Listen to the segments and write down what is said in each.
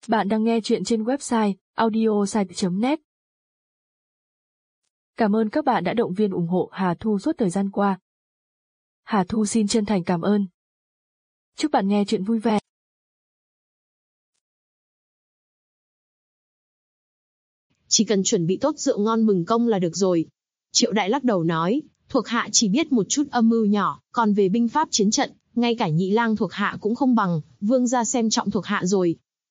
Bạn đang nghe chuyện trên website audiosite.net. Cảm ơn các bạn đã động viên ủng hộ Hà Thu suốt thời gian qua. Hà Thu xin chân thành cảm ơn. Chúc bạn nghe chuyện vui vẻ. Chỉ cần chuẩn bị tốt rượu ngon mừng công là được rồi. Triệu Đại lắc đầu nói, thuộc hạ chỉ biết một chút âm mưu nhỏ, còn về binh pháp chiến trận, ngay cả nhị lang thuộc hạ cũng không bằng, vương gia xem trọng thuộc hạ rồi.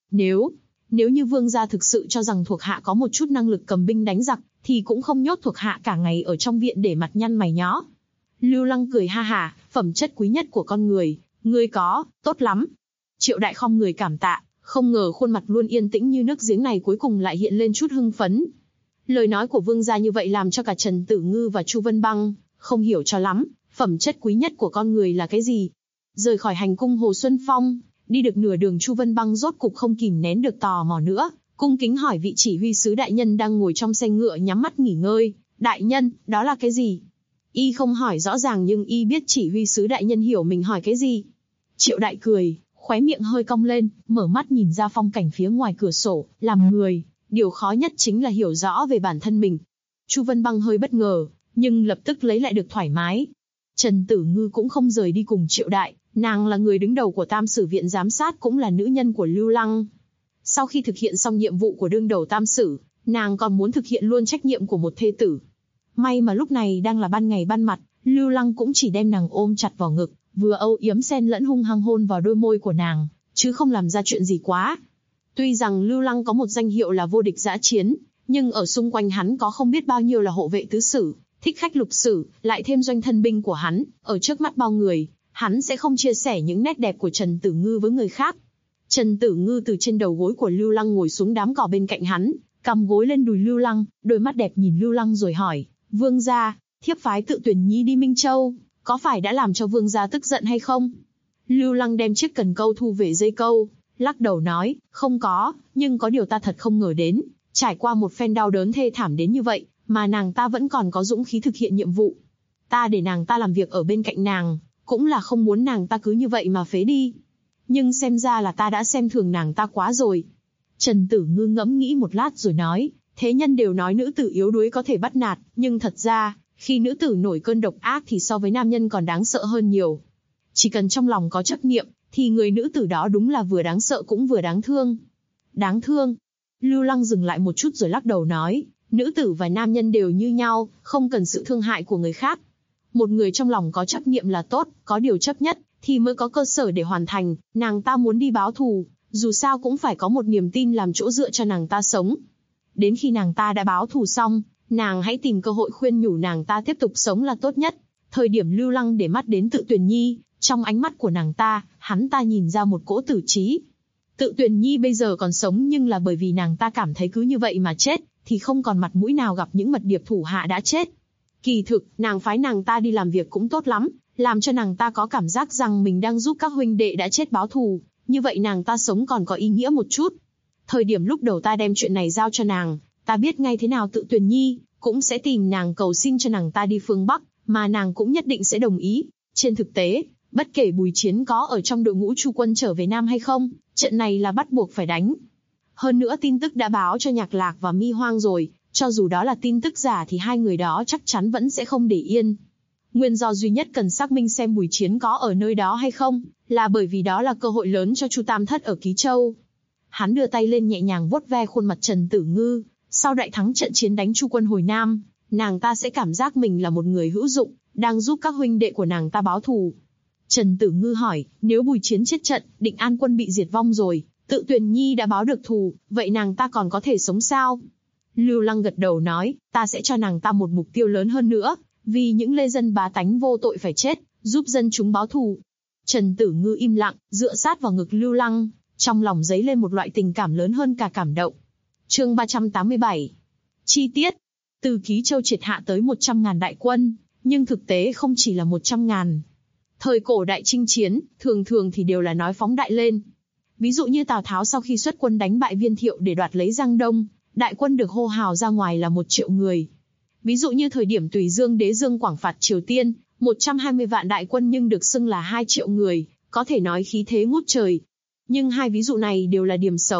Nếu như vương gia thực sự cho rằng thuộc hạ có một chút năng lực cầm binh đánh giặc, thì cũng không nhốt thuộc hạ cả ngày ở trong viện để mặt nhăn mày nhó. Lưu Lăng cười ha hả, phẩm chất quý nhất của con người, ngươi có, tốt lắm. Triệu Đại khom người cảm tạ, không ngờ khuôn mặt luôn yên tĩnh như nước giếng này cuối cùng lại hiện lên chút hưng phấn. Lời nói của vương gia như vậy làm cho cả Trần Tử Ngư và Chu Vân Băng không hiểu cho lắm, phẩm chất quý nhất của con người là cái gì. Rời khỏi hành cung Hồ Xuân Phong, đi được nửa đường Chu Vân Băng rốt cục không kìm nén được tò mò nữa, cung kính hỏi vị chỉ huy sứ đại nhân đang ngồi trong xe ngựa nhắm mắt nghỉ ngơi, đại nhân, đó là cái gì? Y không hỏi rõ ràng nhưng y biết chỉ huy sứ đại nhân hiểu mình hỏi cái gì. Triệu Đại cười, khóe miệng hơi cong lên, mở mắt nhìn ra phong cảnh phía ngoài cửa sổ, làm người, điều khó nhất chính là hiểu rõ về bản thân mình. Chu Vân Băng hơi bất ngờ, nhưng lập tức lấy lại được thoải mái. Trần Tử Ngư cũng không rời đi cùng Triệu Đại, nàng là người đứng đầu của Tam Sử viện giám sát cũng là nữ nhân của Lưu Lăng. Sau khi thực hiện xong nhiệm vụ của đương đầu Tam Sử, nàng còn muốn thực hiện luôn trách nhiệm của một thê tử. May mà lúc này đang là ban ngày ban mặt, Lưu Lăng cũng chỉ đem nàng ôm chặt vào ngực, vừa âu yếm xen lẫn hung hăng hôn vào đôi môi của nàng, chứ không làm ra chuyện gì quá. Tuy rằng Lưu Lăng có một danh hiệu là vô địch dã chiến, nhưng ở xung quanh hắn có không biết bao nhiêu là hộ vệ tứ sử, thích khách lục sử, lại thêm doanh thân binh của hắn, ở trước mắt bao người, hắn sẽ không chia sẻ những nét đẹp của Trần Tử Ngư với người khác. Trần Tử Ngư từ trên đầu gối của Lưu Lăng ngồi xuống đám cỏ bên cạnh hắn, cằm gối lên đùi Lưu Lăng, đôi mắt đẹp nhìn Lưu Lăng rồi hỏi, vương gia, thiếp phái Tự Tuyển Nhi đi Minh Châu, có phải đã làm cho vương gia tức giận hay không? Lưu Lăng đem chiếc cần câu thu về dây câu, lắc đầu nói, không có, nhưng có điều ta thật không ngờ đến, trải qua một phen đau đớn thê thảm đến như vậy, mà nàng ta vẫn còn có dũng khí thực hiện nhiệm vụ. Ta để nàng ta làm việc ở bên cạnh nàng, cũng là không muốn nàng ta cứ như vậy mà phế đi. Nhưng xem ra là ta đã xem thường nàng ta quá rồi. Trần Tử Ngư ngẫm nghĩ một lát rồi nói, thế nhân đều nói nữ tử yếu đuối có thể bắt nạt, nhưng thật ra, khi nữ tử nổi cơn độc ác thì so với nam nhân còn đáng sợ hơn nhiều. Chỉ cần trong lòng có chấp niệm, thì người nữ tử đó đúng là vừa đáng sợ cũng vừa đáng thương. Đáng thương. Lưu Lăng dừng lại một chút rồi lắc đầu nói, nữ tử và nam nhân đều như nhau, không cần sự thương hại của người khác. Một người trong lòng có chấp niệm là tốt, có điều chấp nhất, thì mới có cơ sở để hoàn thành. Nàng ta muốn đi báo thù, dù sao cũng phải có một niềm tin làm chỗ dựa cho nàng ta sống. Đến khi nàng ta đã báo thù xong, nàng hãy tìm cơ hội khuyên nhủ nàng ta tiếp tục sống là tốt nhất. Thời điểm Lưu Lăng để mắt đến Tự Tuyển Nhi, trong ánh mắt của nàng ta, hắn ta nhìn ra một cỗ tử trí. Tự Tuyển Nhi bây giờ còn sống nhưng là bởi vì nàng ta cảm thấy cứ như vậy mà chết, thì không còn mặt mũi nào gặp những mật điệp thủ hạ đã chết. Kỳ thực, nàng phái nàng ta đi làm việc cũng tốt lắm, làm cho nàng ta có cảm giác rằng mình đang giúp các huynh đệ đã chết báo thù, như vậy nàng ta sống còn có ý nghĩa một chút. Thời điểm lúc đầu ta đem chuyện này giao cho nàng, ta biết ngay thế nào Tự Tuyển Nhi cũng sẽ tìm nàng cầu xin cho nàng ta đi phương Bắc, mà nàng cũng nhất định sẽ đồng ý. Trên thực tế, bất kể Bùi Chiến có ở trong đội ngũ Chu quân trở về Nam hay không, trận này là bắt buộc phải đánh. Hơn nữa tin tức đã báo cho Nhạc Lạc và Mi Hoang rồi, cho dù đó là tin tức giả thì hai người đó chắc chắn vẫn sẽ không để yên. Nguyên do duy nhất cần xác minh xem Bùi Chiến có ở nơi đó hay không, là bởi vì đó là cơ hội lớn cho Chu Tam Thất ở Ký Châu. Hắn đưa tay lên nhẹ nhàng vuốt ve khuôn mặt Trần Tử Ngư, sau đại thắng trận chiến đánh Chu quân hồi Nam, nàng ta sẽ cảm giác mình là một người hữu dụng, đang giúp các huynh đệ của nàng ta báo thù. Trần Tử Ngư hỏi, nếu Bùi Chiến chết trận, Định An quân bị diệt vong rồi, Tự Tuyển Nhi đã báo được thù, vậy nàng ta còn có thể sống sao? Lưu Lăng gật đầu nói, ta sẽ cho nàng ta một mục tiêu lớn hơn nữa, vì những lê dân bá tánh vô tội phải chết, giúp dân chúng báo thù. Trần Tử Ngư im lặng, dựa sát vào ngực Lưu Lăng, trong lòng dấy lên một loại tình cảm lớn hơn cả cảm động. Chương 387. Chi tiết. Từ Ký Châu triệt hạ tới 100.000 đại quân, nhưng thực tế không chỉ là 100.000. Thời cổ đại chinh chiến, thường thường thì đều là nói phóng đại lên. Ví dụ như Tào Tháo sau khi xuất quân đánh bại Viên Thiệu để đoạt lấy Giang Đông, đại quân được hô hào ra ngoài là 1 triệu người. Ví dụ như thời điểm Tùy Dương Đế Dương quảng phạt Triều Tiên, 120 vạn đại quân nhưng được xưng là 2 triệu người, có thể nói khí thế ngút trời. Nhưng hai ví dụ này đều là điểm xấu,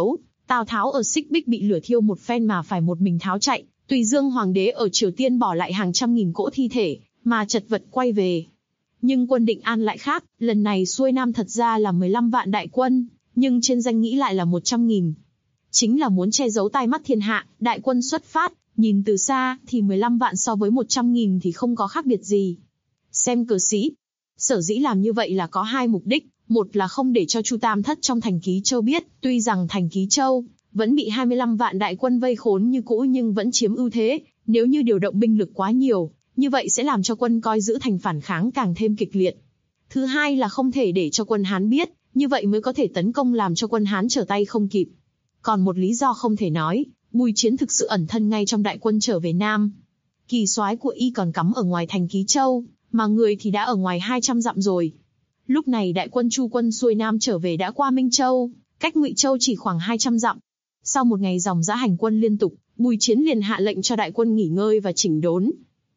Tào Tháo ở Xích Bích bị lửa thiêu một phen mà phải một mình tháo chạy, Tùy Dương Hoàng đế ở Triều Tiên bỏ lại hàng trăm nghìn cỗ thi thể, mà chật vật quay về. Nhưng quân Định An lại khác, lần này xuôi nam thật ra là 15 vạn đại quân, nhưng trên danh nghĩa lại là 100.000. Chính là muốn che giấu tai mắt thiên hạ, đại quân xuất phát, nhìn từ xa thì 15 vạn so với 100.000 thì không có khác biệt gì. Xem cờ sĩ. Sở dĩ làm như vậy là có hai mục đích, một là không để cho Chu Tam Thất trong thành Ký Châu biết, tuy rằng thành Ký Châu vẫn bị 25 vạn đại quân vây khốn như cũ nhưng vẫn chiếm ưu thế, nếu như điều động binh lực quá nhiều, như vậy sẽ làm cho quân coi giữ thành phản kháng càng thêm kịch liệt. Thứ hai là không thể để cho quân Hán biết, như vậy mới có thể tấn công làm cho quân Hán trở tay không kịp. Còn một lý do không thể nói, Bùi Chiến thực sự ẩn thân ngay trong đại quân trở về Nam. Kỳ soái của y còn cắm ở ngoài thành Ký Châu, mà người thì đã ở ngoài 200 dặm rồi. Lúc này đại quân Chu quân xuôi Nam trở về đã qua Minh Châu, cách Ngụy Châu chỉ khoảng 200 dặm. Sau một ngày dòng dã hành quân liên tục, Bùi Chiến liền hạ lệnh cho đại quân nghỉ ngơi và chỉnh đốn.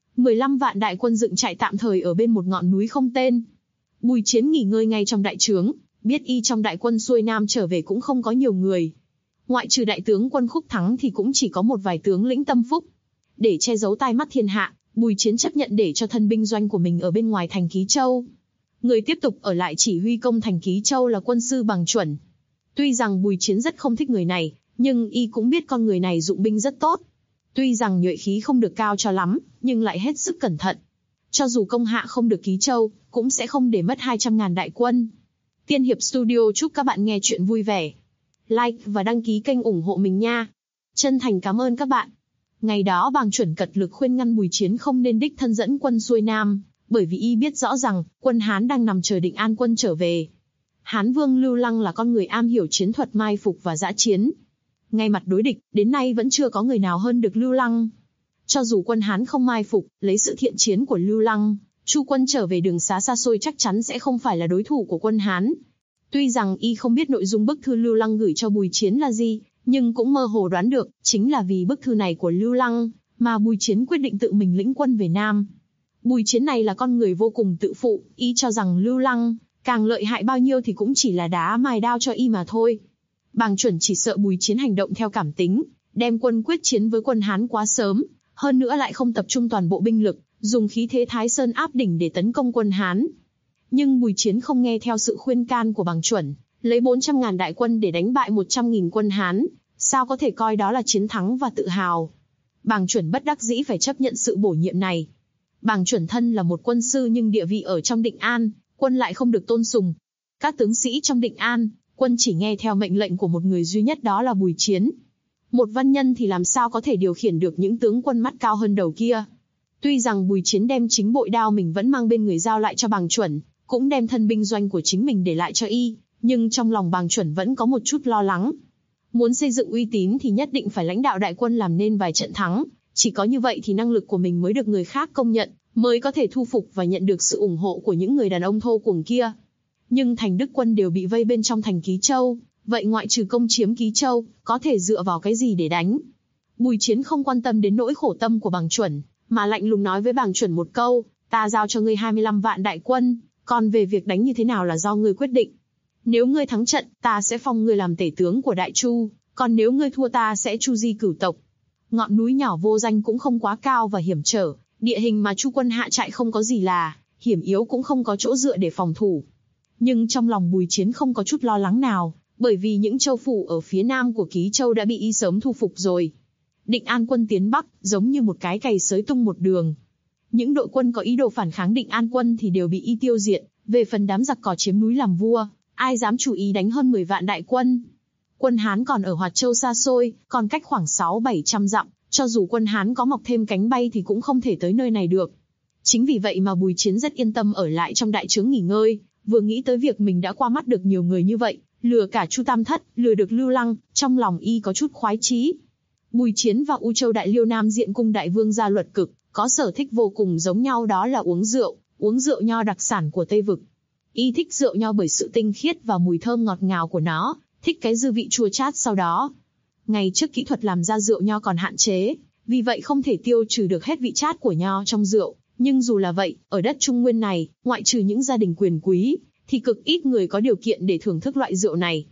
15 vạn đại quân dựng trại tạm thời ở bên một ngọn núi không tên. Bùi Chiến nghỉ ngơi ngay trong đại trướng, biết y trong đại quân xuôi Nam trở về cũng không có nhiều người. Ngoại trừ đại tướng quân Khúc Thắng thì cũng chỉ có một vài tướng lĩnh tâm phúc. Để che giấu tai mắt thiên hạ, Bùi Chiến chấp nhận để cho thân binh doanh của mình ở bên ngoài thành Ký Châu. Người tiếp tục ở lại chỉ huy công thành Ký Châu là quân sư Bằng Chuẩn. Tuy rằng Bùi Chiến rất không thích người này, nhưng y cũng biết con người này dụng binh rất tốt. Tuy rằng nhuệ khí không được cao cho lắm, nhưng lại hết sức cẩn thận. Cho dù công hạ không được Ký Châu, cũng sẽ không để mất 200.000 đại quân. Tiên Hiệp Studio chúc các bạn nghe chuyện vui vẻ. Like và đăng ký kênh ủng hộ mình nha. Chân thành cảm ơn các bạn. Ngày đó Bằng Chuẩn cật lực khuyên ngăn Bùi Chiến không nên đích thân dẫn quân xuôi Nam, bởi vì y biết rõ rằng quân Hán đang nằm chờ Định An quân trở về. Hán Vương Lưu Lăng là con người am hiểu chiến thuật mai phục và dã chiến. Ngay mặt đối địch, đến nay vẫn chưa có người nào hơn được Lưu Lăng. Cho dù quân Hán không mai phục, lấy sự thiện chiến của Lưu Lăng, Chu quân trở về đường xá xa xôi chắc chắn sẽ không phải là đối thủ của quân Hán. Tuy rằng y không biết nội dung bức thư Lưu Lăng gửi cho Bùi Chiến là gì, nhưng cũng mơ hồ đoán được, chính là vì bức thư này của Lưu Lăng, mà Bùi Chiến quyết định tự mình lĩnh quân về Nam. Bùi Chiến này là con người vô cùng tự phụ, y cho rằng Lưu Lăng càng lợi hại bao nhiêu thì cũng chỉ là đá mài đao cho y mà thôi. Bằng Chuẩn chỉ sợ Bùi Chiến hành động theo cảm tính, đem quân quyết chiến với quân Hán quá sớm, hơn nữa lại không tập trung toàn bộ binh lực, dùng khí thế Thái Sơn áp đỉnh để tấn công quân Hán. Nhưng Bùi Chiến không nghe theo sự khuyên can của Bằng Chuẩn, lấy 400.000 đại quân để đánh bại 100.000 quân Hán, sao có thể coi đó là chiến thắng và tự hào. Bằng Chuẩn bất đắc dĩ phải chấp nhận sự bổ nhiệm này. Bằng Chuẩn thân là một quân sư nhưng địa vị ở trong Định An, quân lại không được tôn sùng. Các tướng sĩ trong Định An, quân chỉ nghe theo mệnh lệnh của một người duy nhất, đó là Bùi Chiến. Một văn nhân thì làm sao có thể điều khiển được những tướng quân mắt cao hơn đầu kia. Tuy rằng Bùi Chiến đem chính bội đao mình vẫn mang bên người giao lại cho Bằng Chuẩn, cũng đem thân binh doanh của chính mình để lại cho y, nhưng trong lòng Bằng Chuẩn vẫn có một chút lo lắng. Muốn xây dựng uy tín thì nhất định phải lãnh đạo đại quân làm nên vài trận thắng, chỉ có như vậy thì năng lực của mình mới được người khác công nhận, mới có thể thu phục và nhận được sự ủng hộ của những người đàn ông thô cuồng kia. Nhưng thành Đức quân đều bị vây bên trong thành Ký Châu, vậy ngoại trừ công chiếm Ký Châu, có thể dựa vào cái gì để đánh? Bùi Chiến không quan tâm đến nỗi khổ tâm của Bằng Chuẩn, mà lạnh lùng nói với Bằng Chuẩn một câu, ta giao cho ngươi 25 vạn đại quân, còn về việc đánh như thế nào là do ngươi quyết định. Nếu ngươi thắng trận, ta sẽ phong ngươi làm tể tướng của Đại Chu, còn nếu ngươi thua ta sẽ chu di cửu tộc. Ngọn núi nhỏ vô danh cũng không quá cao và hiểm trở, địa hình mà Chu quân hạ trại không có gì là hiểm yếu, cũng không có chỗ dựa để phòng thủ. Nhưng trong lòng Bùi Chiến không có chút lo lắng nào, bởi vì những châu phủ ở phía nam của Ký Châu đã bị y sớm thu phục rồi. Định An quân tiến Bắc, giống như một cái cày xới tung một đường. Những đội quân có ý đồ phản kháng Định An quân thì đều bị y tiêu diệt, về phần đám giặc cỏ chiếm núi làm vua, ai dám chủ ý đánh hơn 10 vạn đại quân. Quân Hán còn ở Hoạt Châu xa xôi, còn cách khoảng 600-700 dặm, cho dù quân Hán có mọc thêm cánh bay thì cũng không thể tới nơi này được. Chính vì vậy mà Bùi Chiến rất yên tâm ở lại trong đại trướng nghỉ ngơi, vừa nghĩ tới việc mình đã qua mắt được nhiều người như vậy, lừa cả Chu Tam Thất, lừa được Lưu Lăng, trong lòng y có chút khoái chí. Bùi Chiến và U Châu Đại Liêu Nam Diện cung đại vương gia Luật Cực, có sở thích vô cùng giống nhau, đó là uống rượu nho đặc sản của Tây Vực. Y thích rượu nho bởi sự tinh khiết và mùi thơm ngọt ngào của nó, thích cái dư vị chua chát sau đó. Ngày trước kỹ thuật làm ra rượu nho còn hạn chế, vì vậy không thể tiêu trừ được hết vị chát của nho trong rượu. Nhưng dù là vậy, ở đất Trung Nguyên này, ngoại trừ những gia đình quyền quý, thì cực ít người có điều kiện để thưởng thức loại rượu này.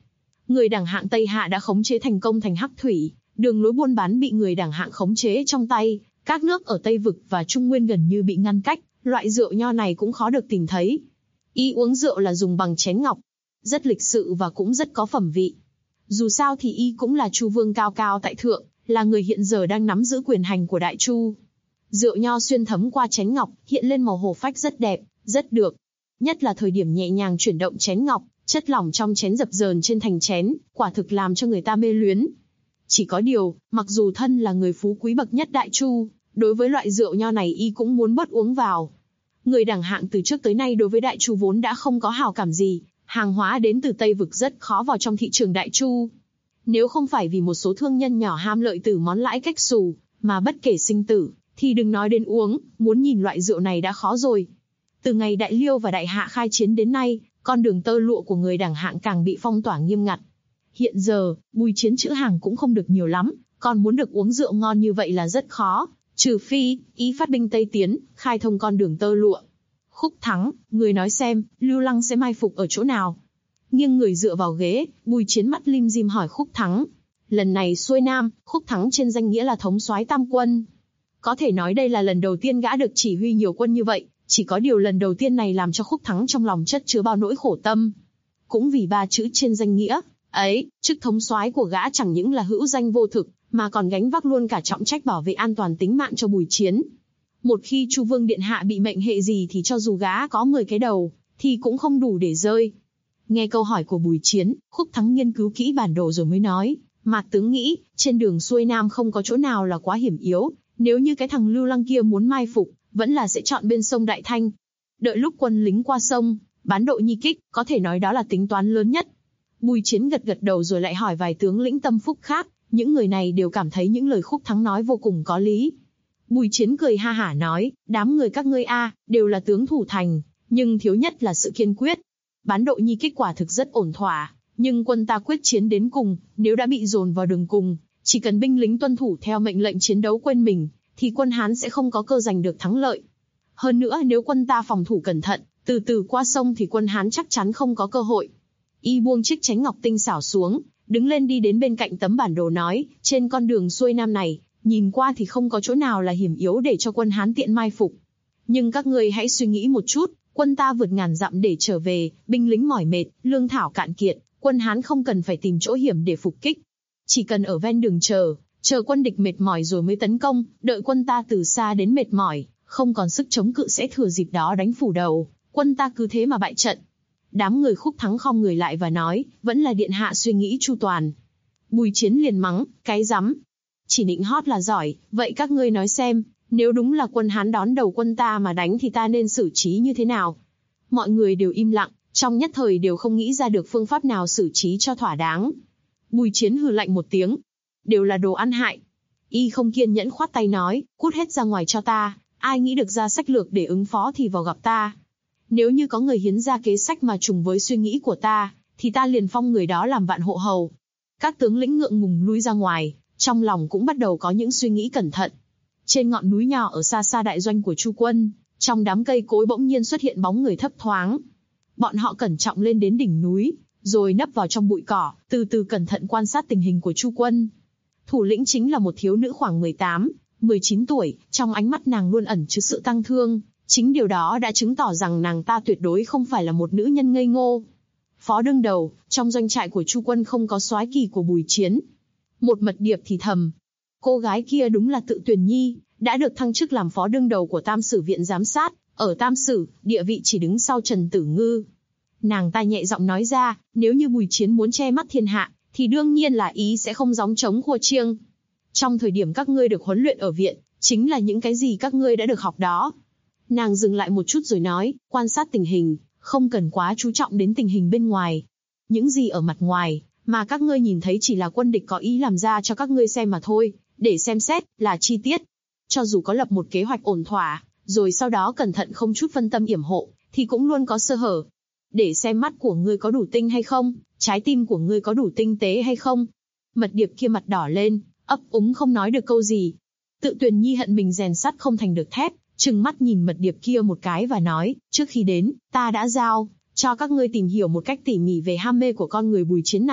Người đẳng hạng Tây Hạ đã khống chế thành công thành Hắc Thủy, đường lối buôn bán bị người đẳng hạng khống chế trong tay, các nước ở Tây Vực và Trung Nguyên gần như bị ngăn cách, loại rượu nho này cũng khó được tìm thấy. Y uống rượu là dùng bằng chén ngọc, rất lịch sự và cũng rất có phẩm vị. Dù sao thì Y cũng là Chu Vương cao cao tại thượng, là người hiện giờ đang nắm giữ quyền hành của Đại Chu. Rượu nho xuyên thấm qua chén ngọc, hiện lên màu hổ phách rất đẹp, rất được. Nhất là thời điểm nhẹ nhàng chuyển động chén ngọc, chất lỏng trong chén dập dờn trên thành chén, quả thực làm cho người ta mê luyến. Chỉ có điều, mặc dù thân là người phú quý bậc nhất Đại Chu, đối với loại rượu nho này Y cũng muốn bớt uống vào. Người đẳng hạng từ trước tới nay đối với Đại Chu vốn đã không có hào cảm gì, hàng hóa đến từ Tây Vực rất khó vào trong thị trường Đại Chu. Nếu không phải vì một số thương nhân nhỏ ham lợi từ món lãi cách xù, mà bất kể sinh tử, thì đừng nói đến uống, muốn nhìn loại rượu này đã khó rồi. Từ ngày Đại Liêu và Đại Hạ khai chiến đến nay, con đường tơ lụa của người đẳng hạng càng bị phong tỏa nghiêm ngặt. Hiện giờ, Bùi Chiến trữ hàng cũng không được nhiều lắm, còn muốn được uống rượu ngon như vậy là rất khó, trừ phi Y phát binh Tây tiến, khai thông con đường tơ lụa. Khúc Thắng, người nói xem, Lưu Lăng sẽ mai phục ở chỗ nào? Nghiêng người dựa vào ghế, Bùi Chiến mắt lim dim hỏi Khúc Thắng. Lần này xuôi Nam, Khúc Thắng trên danh nghĩa là thống soái tam quân. Có thể nói đây là lần đầu tiên gã được chỉ huy nhiều quân như vậy, chỉ có điều lần đầu tiên này làm cho Khúc Thắng trong lòng chất chứa bao nỗi khổ tâm. Cũng vì ba chữ trên danh nghĩa ấy, chức thống soái của gã chẳng những là hữu danh vô thực, mà còn gánh vác luôn cả trọng trách bảo vệ an toàn tính mạng cho Bùi Chiến. Một khi Chu Vương điện hạ bị mệnh hệ gì thì cho dù gã có 10 cái đầu, thì cũng không đủ để rơi. Nghe câu hỏi của Bùi Chiến, Khúc Thắng nghiên cứu kỹ bản đồ rồi mới nói, Mạc tướng nghĩ, trên đường xuôi Nam không có chỗ nào là quá hiểm yếu, nếu như cái thằng Lưu Lăng kia muốn mai phục, vẫn là sẽ chọn bên sông Đại Thanh. Đợi lúc quân lính qua sông, bán Độ Nhi kích, có thể nói đó là tính toán lớn nhất. Bùi Chiến gật gật đầu rồi lại hỏi vài tướng lĩnh tâm phúc khác, những người này đều cảm thấy những lời Khúc Thắng nói vô cùng có lý. Bùi Chiến cười ha hả nói, đám người các ngươi đều là tướng thủ thành, nhưng thiếu nhất là sự kiên quyết. Bán Độ Nhi kích quả thực rất ổn thỏa, nhưng quân ta quyết chiến đến cùng, nếu đã bị dồn vào đường cùng, chỉ cần binh lính tuân thủ theo mệnh lệnh chiến đấu quên mình, thì quân Hán sẽ không có cơ giành được thắng lợi. Hơn nữa nếu quân ta phòng thủ cẩn thận, từ từ qua sông thì quân Hán chắc chắn không có cơ hội. Y buông chiếc chén ngọc tinh xảo xuống, đứng lên đi đến bên cạnh tấm bản đồ nói, trên con đường xuôi Nam này, nhìn qua thì không có chỗ nào là hiểm yếu để cho quân Hán tiện mai phục. Nhưng các ngươi hãy suy nghĩ một chút, quân ta vượt ngàn dặm để trở về, binh lính mỏi mệt, lương thảo cạn kiệt, quân Hán không cần phải tìm chỗ hiểm để phục kích. Chỉ cần ở ven đường chờ quân địch mệt mỏi rồi mới tấn công, đợi quân ta từ xa đến mệt mỏi, không còn sức chống cự sẽ thừa dịp đó đánh phủ đầu, quân ta cứ thế mà bại trận. Đám người Khúc Thắng khom người lại và nói, vẫn là điện hạ suy nghĩ chu toàn. Bùi Chiến liền mắng, cái rắm. Chỉ nịnh hót là giỏi, vậy các ngươi nói xem, nếu đúng là quân Hán đón đầu quân ta mà đánh thì ta nên xử trí như thế nào? Mọi người đều im lặng, trong nhất thời đều không nghĩ ra được phương pháp nào xử trí cho thỏa đáng. Bùi Chiến hừ lạnh một tiếng, đều là đồ ăn hại. Y không kiên nhẫn khoát tay nói, cút hết ra ngoài cho ta, ai nghĩ được ra sách lược để ứng phó thì vào gặp ta. Nếu như có người hiến ra kế sách mà trùng với suy nghĩ của ta, thì ta liền phong người đó làm vạn hộ hầu. Các tướng lĩnh ngượng ngùng lui ra ngoài, trong lòng cũng bắt đầu có những suy nghĩ cẩn thận. Trên ngọn núi nhỏ ở xa xa đại doanh của Chu quân, trong đám cây cối bỗng nhiên xuất hiện bóng người thấp thoáng. Bọn họ cẩn trọng lên đến đỉnh núi, rồi nấp vào trong bụi cỏ, từ từ cẩn thận quan sát tình hình của Chu quân. Thủ lĩnh chính là một thiếu nữ khoảng 18, 19 tuổi, trong ánh mắt nàng luôn ẩn chứa sự tang thương. Chính điều đó đã chứng tỏ rằng nàng ta tuyệt đối không phải là một nữ nhân ngây ngô. Phó đương đầu, trong doanh trại của Chu quân không có soái kỳ của Bùi Chiến. Một mật điệp thì thầm, cô gái kia đúng là Tự Tuyền Nhi, đã được thăng chức làm phó đương đầu của Tam Sử viện giám sát, ở Tam Sử, địa vị chỉ đứng sau Trần Tử Ngư. Nàng ta nhẹ giọng nói ra, nếu như Bùi Chiến muốn che mắt thiên hạ, thì đương nhiên là ý sẽ không gióng trống khua chiêng. Trong thời điểm các ngươi được huấn luyện ở viện, chính là những cái gì các ngươi đã được học đó. Nàng dừng lại một chút rồi nói, quan sát tình hình, không cần quá chú trọng đến tình hình bên ngoài. Những gì ở mặt ngoài, mà các ngươi nhìn thấy chỉ là quân địch có ý làm ra cho các ngươi xem mà thôi, để xem xét, là chi tiết. Cho dù có lập một kế hoạch ổn thỏa, rồi sau đó cẩn thận không chút phân tâm yểm hộ, thì cũng luôn có sơ hở. Để xem mắt của ngươi có đủ tinh hay không, trái tim của ngươi có đủ tinh tế hay không. Mật điệp kia mặt đỏ lên, ấp úng không nói được câu gì. Tự Tuyền Nhi hận mình rèn sắt không thành được thép, trừng mắt nhìn mật điệp kia một cái và nói, trước khi đến, ta đã giao cho các ngươi tìm hiểu một cách tỉ mỉ về ham mê của con người Bùi Chiến này,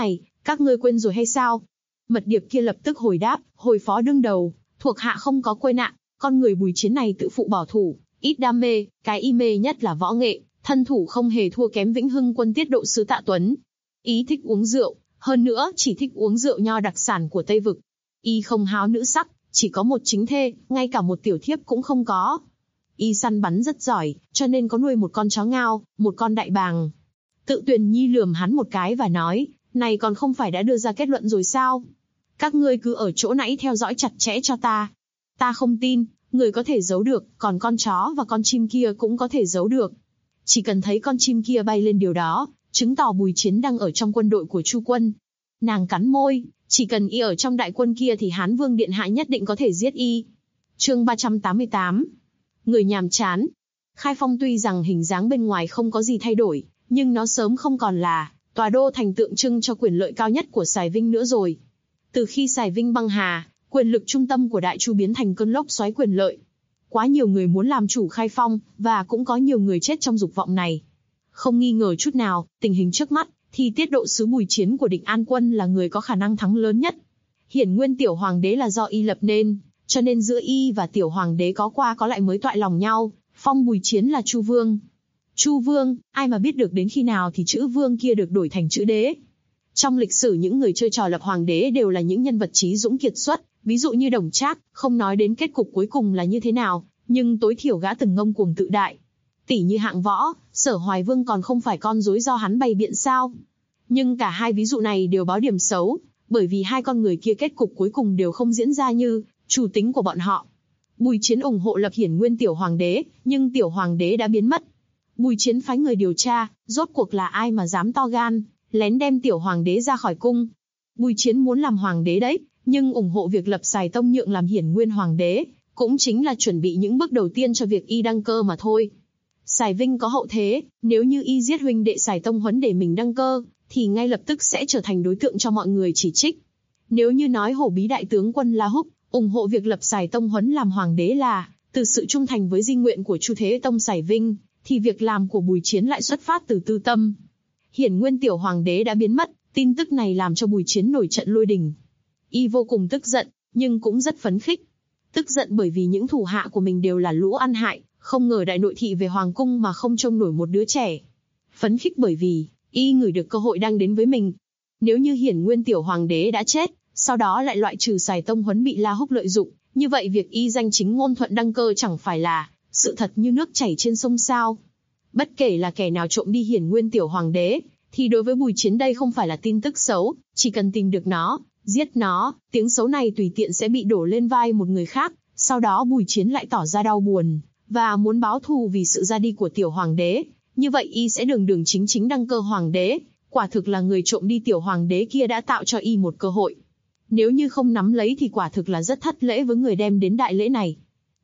Các ngươi quên rồi hay sao? Mật điệp kia lập tức hồi đáp, hồi phó đương đầu, thuộc hạ không có quên ạ. Con người Bùi Chiến này tự phụ bảo thủ, ít đam mê, cái y mê nhất là võ nghệ, thân thủ không hề thua kém Vĩnh Hưng quân tiết độ sứ Tạ Tuấn. Ý thích uống rượu, hơn nữa chỉ thích uống rượu nho đặc sản của Tây Vực. Y không háo nữ sắc, chỉ có một chính thê, ngay cả một tiểu thiếp cũng không có. Y săn bắn rất giỏi, cho nên có nuôi một con chó ngao, một con đại bàng. Tự Tuyền Nhi lườm hắn một cái và nói, này còn không phải đã đưa ra kết luận rồi sao? Các ngươi cứ ở chỗ nãy theo dõi chặt chẽ cho ta. Ta không tin, người có thể giấu được, còn con chó và con chim kia cũng có thể giấu được. Chỉ cần thấy con chim kia bay lên điều đó, chứng tỏ Bùi Chiến đang ở trong quân đội của Chu quân. Nàng cắn môi, chỉ cần y ở trong đại quân kia thì Hán Vương Điện Hạ nhất định có thể giết y. Chương 388. Người nhàm chán. Khai Phong tuy rằng hình dáng bên ngoài không có gì thay đổi, nhưng nó sớm không còn là tòa đô thành tượng trưng cho quyền lợi cao nhất của Sài Vinh nữa rồi. Từ khi Sài Vinh băng hà, quyền lực trung tâm của Đại Chu biến thành cơn lốc xoáy quyền lợi. Quá nhiều người muốn làm chủ Khai Phong, và cũng có nhiều người chết trong dục vọng này. Không nghi ngờ chút nào, tình hình trước mắt, thì tiết độ sứ Bùi Chiến của Định An quân là người có khả năng thắng lớn nhất. Hiển nguyên tiểu hoàng đế là do y lập nên, cho nên giữa y và tiểu hoàng đế có qua có lại mới toại lòng nhau, phong Bùi Chiến là Chu Vương. Chu Vương, ai mà biết được đến khi nào thì chữ Vương kia được đổi thành chữ Đế. Trong lịch sử những người chơi trò lập hoàng đế đều là những nhân vật trí dũng kiệt xuất, ví dụ như Đồng Trác, không nói đến kết cục cuối cùng là như thế nào, nhưng tối thiểu gã từng ngông cuồng tự đại. Tỷ như Hạng Võ, Sở Hoài Vương còn không phải con rối do hắn bày biện sao? Nhưng cả hai ví dụ này đều báo điểm xấu, bởi vì hai con người kia kết cục cuối cùng đều không diễn ra như chủ tính của bọn họ. Bùi Chiến ủng hộ lập Hiển nguyên tiểu hoàng đế, nhưng tiểu hoàng đế đã biến mất. Bùi Chiến phái người điều tra, rốt cuộc là ai mà dám to gan, lén đem tiểu hoàng đế ra khỏi cung. Bùi Chiến muốn làm hoàng đế đấy, nhưng ủng hộ việc lập Sài Tông Nhượng làm Hiển nguyên hoàng đế, cũng chính là chuẩn bị những bước đầu tiên cho việc y đăng cơ mà thôi. Sài Vinh có hậu thế, nếu như y giết huynh đệ Sài Tông Huấn để mình đăng cơ, thì ngay lập tức sẽ trở thành đối tượng cho mọi người chỉ trích. Nếu như nói hổ bí đại tướng quân La Húc ủng hộ việc lập Sài Tông Huấn làm hoàng đế là từ sự trung thành với di nguyện của Chu Thế Tông Sài Vinh, thì việc làm của Bùi Chiến lại xuất phát từ tư tâm. Hiển nguyên tiểu hoàng đế đã biến mất, tin tức này làm cho Bùi Chiến nổi trận lôi đình. Y vô cùng tức giận, nhưng cũng rất phấn khích. Tức giận bởi vì những thủ hạ của mình đều là lũ ăn hại, không ngờ đại nội thị về hoàng cung mà không trông nổi một đứa trẻ. Phấn khích bởi vì y ngửi được cơ hội đang đến với mình. Nếu như Hiển nguyên tiểu hoàng đế đã chết, sau đó lại loại trừ Sài Tông Huấn bị La Húc lợi dụng, như vậy việc y danh chính ngôn thuận đăng cơ chẳng phải là sự thật như nước chảy trên sông sao? Bất kể là kẻ nào trộm đi Hiển nguyên tiểu hoàng đế, thì đối với Bùi Chiến đây không phải là tin tức xấu, chỉ cần tìm được nó, giết nó, tiếng xấu này tùy tiện sẽ bị đổ lên vai một người khác. Sau đó Bùi Chiến lại tỏ ra đau buồn, và muốn báo thù vì sự ra đi của tiểu hoàng đế, như vậy y sẽ đường đường chính chính đăng cơ hoàng đế. Quả thực là người trộm đi tiểu hoàng đế kia đã tạo cho y một cơ hội. Nếu như không nắm lấy thì quả thực là rất thất lễ với người đem đến đại lễ này.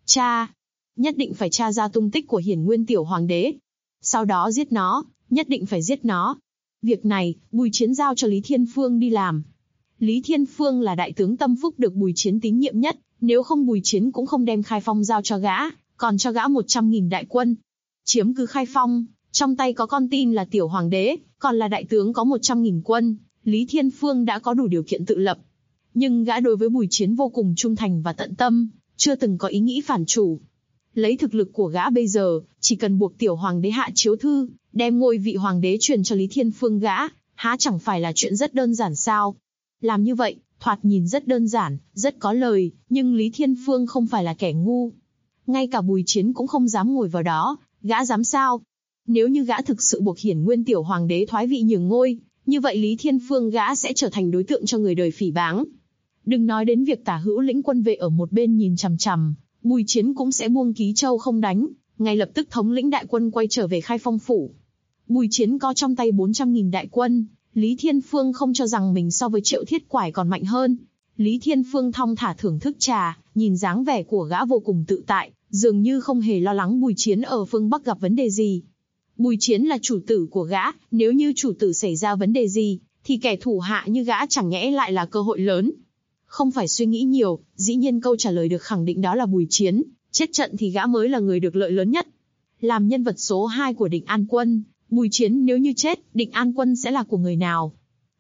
Nhất định phải tra ra tung tích của Hiển nguyên tiểu hoàng đế. Sau đó giết nó, nhất định phải giết nó. Việc này, Bùi Chiến giao cho Lý Thiên Phương đi làm. Lý Thiên Phương là đại tướng tâm phúc được Bùi Chiến tín nhiệm nhất, nếu không Bùi Chiến cũng không đem Khai Phong giao cho gã, còn cho gã 100.000 đại quân. Chiếm cứ Khai Phong, trong tay có con tin là tiểu hoàng đế, còn là đại tướng có 100.000 quân, Lý Thiên Phương đã có đủ điều kiện tự lập. Nhưng gã đối với Bùi Chiến vô cùng trung thành và tận tâm, chưa từng có ý nghĩ phản chủ. Lấy thực lực của gã bây giờ, chỉ cần buộc tiểu hoàng đế hạ chiếu thư, đem ngôi vị hoàng đế truyền cho Lý Thiên Phương gã, há chẳng phải là chuyện rất đơn giản sao? Làm như vậy, thoạt nhìn rất đơn giản, rất có lời, nhưng Lý Thiên Phương không phải là kẻ ngu. Ngay cả Bùi Chiến cũng không dám ngồi vào đó, gã dám sao? Nếu như gã thực sự buộc Hiển nguyên tiểu hoàng đế thoái vị nhường ngôi, như vậy Lý Thiên Phương gã sẽ trở thành đối tượng cho người đời phỉ báng. Đừng nói đến việc Tả Hữu lĩnh quân vệ ở một bên nhìn chằm chằm, Bùi Chiến cũng sẽ buông Ký Châu không đánh, ngay lập tức thống lĩnh đại quân quay trở về Khai Phong phủ. Bùi Chiến có trong tay 400.000 đại quân, Lý Thiên Phương không cho rằng mình so với Triệu Thiết Quải còn mạnh hơn. Lý Thiên Phương thong thả thưởng thức trà, nhìn dáng vẻ của gã vô cùng tự tại, dường như không hề lo lắng Bùi Chiến ở phương Bắc gặp vấn đề gì. Bùi Chiến là chủ tử của gã, nếu như chủ tử xảy ra vấn đề gì, thì kẻ thủ hạ như gã chẳng nhẽ lại là cơ hội lớn. Không phải suy nghĩ nhiều, dĩ nhiên câu trả lời được khẳng định đó là Bùi Chiến, chết trận thì gã mới là người được lợi lớn nhất. Làm nhân vật số 2 của Định An quân, Bùi Chiến nếu như chết, Định An quân sẽ là của người nào?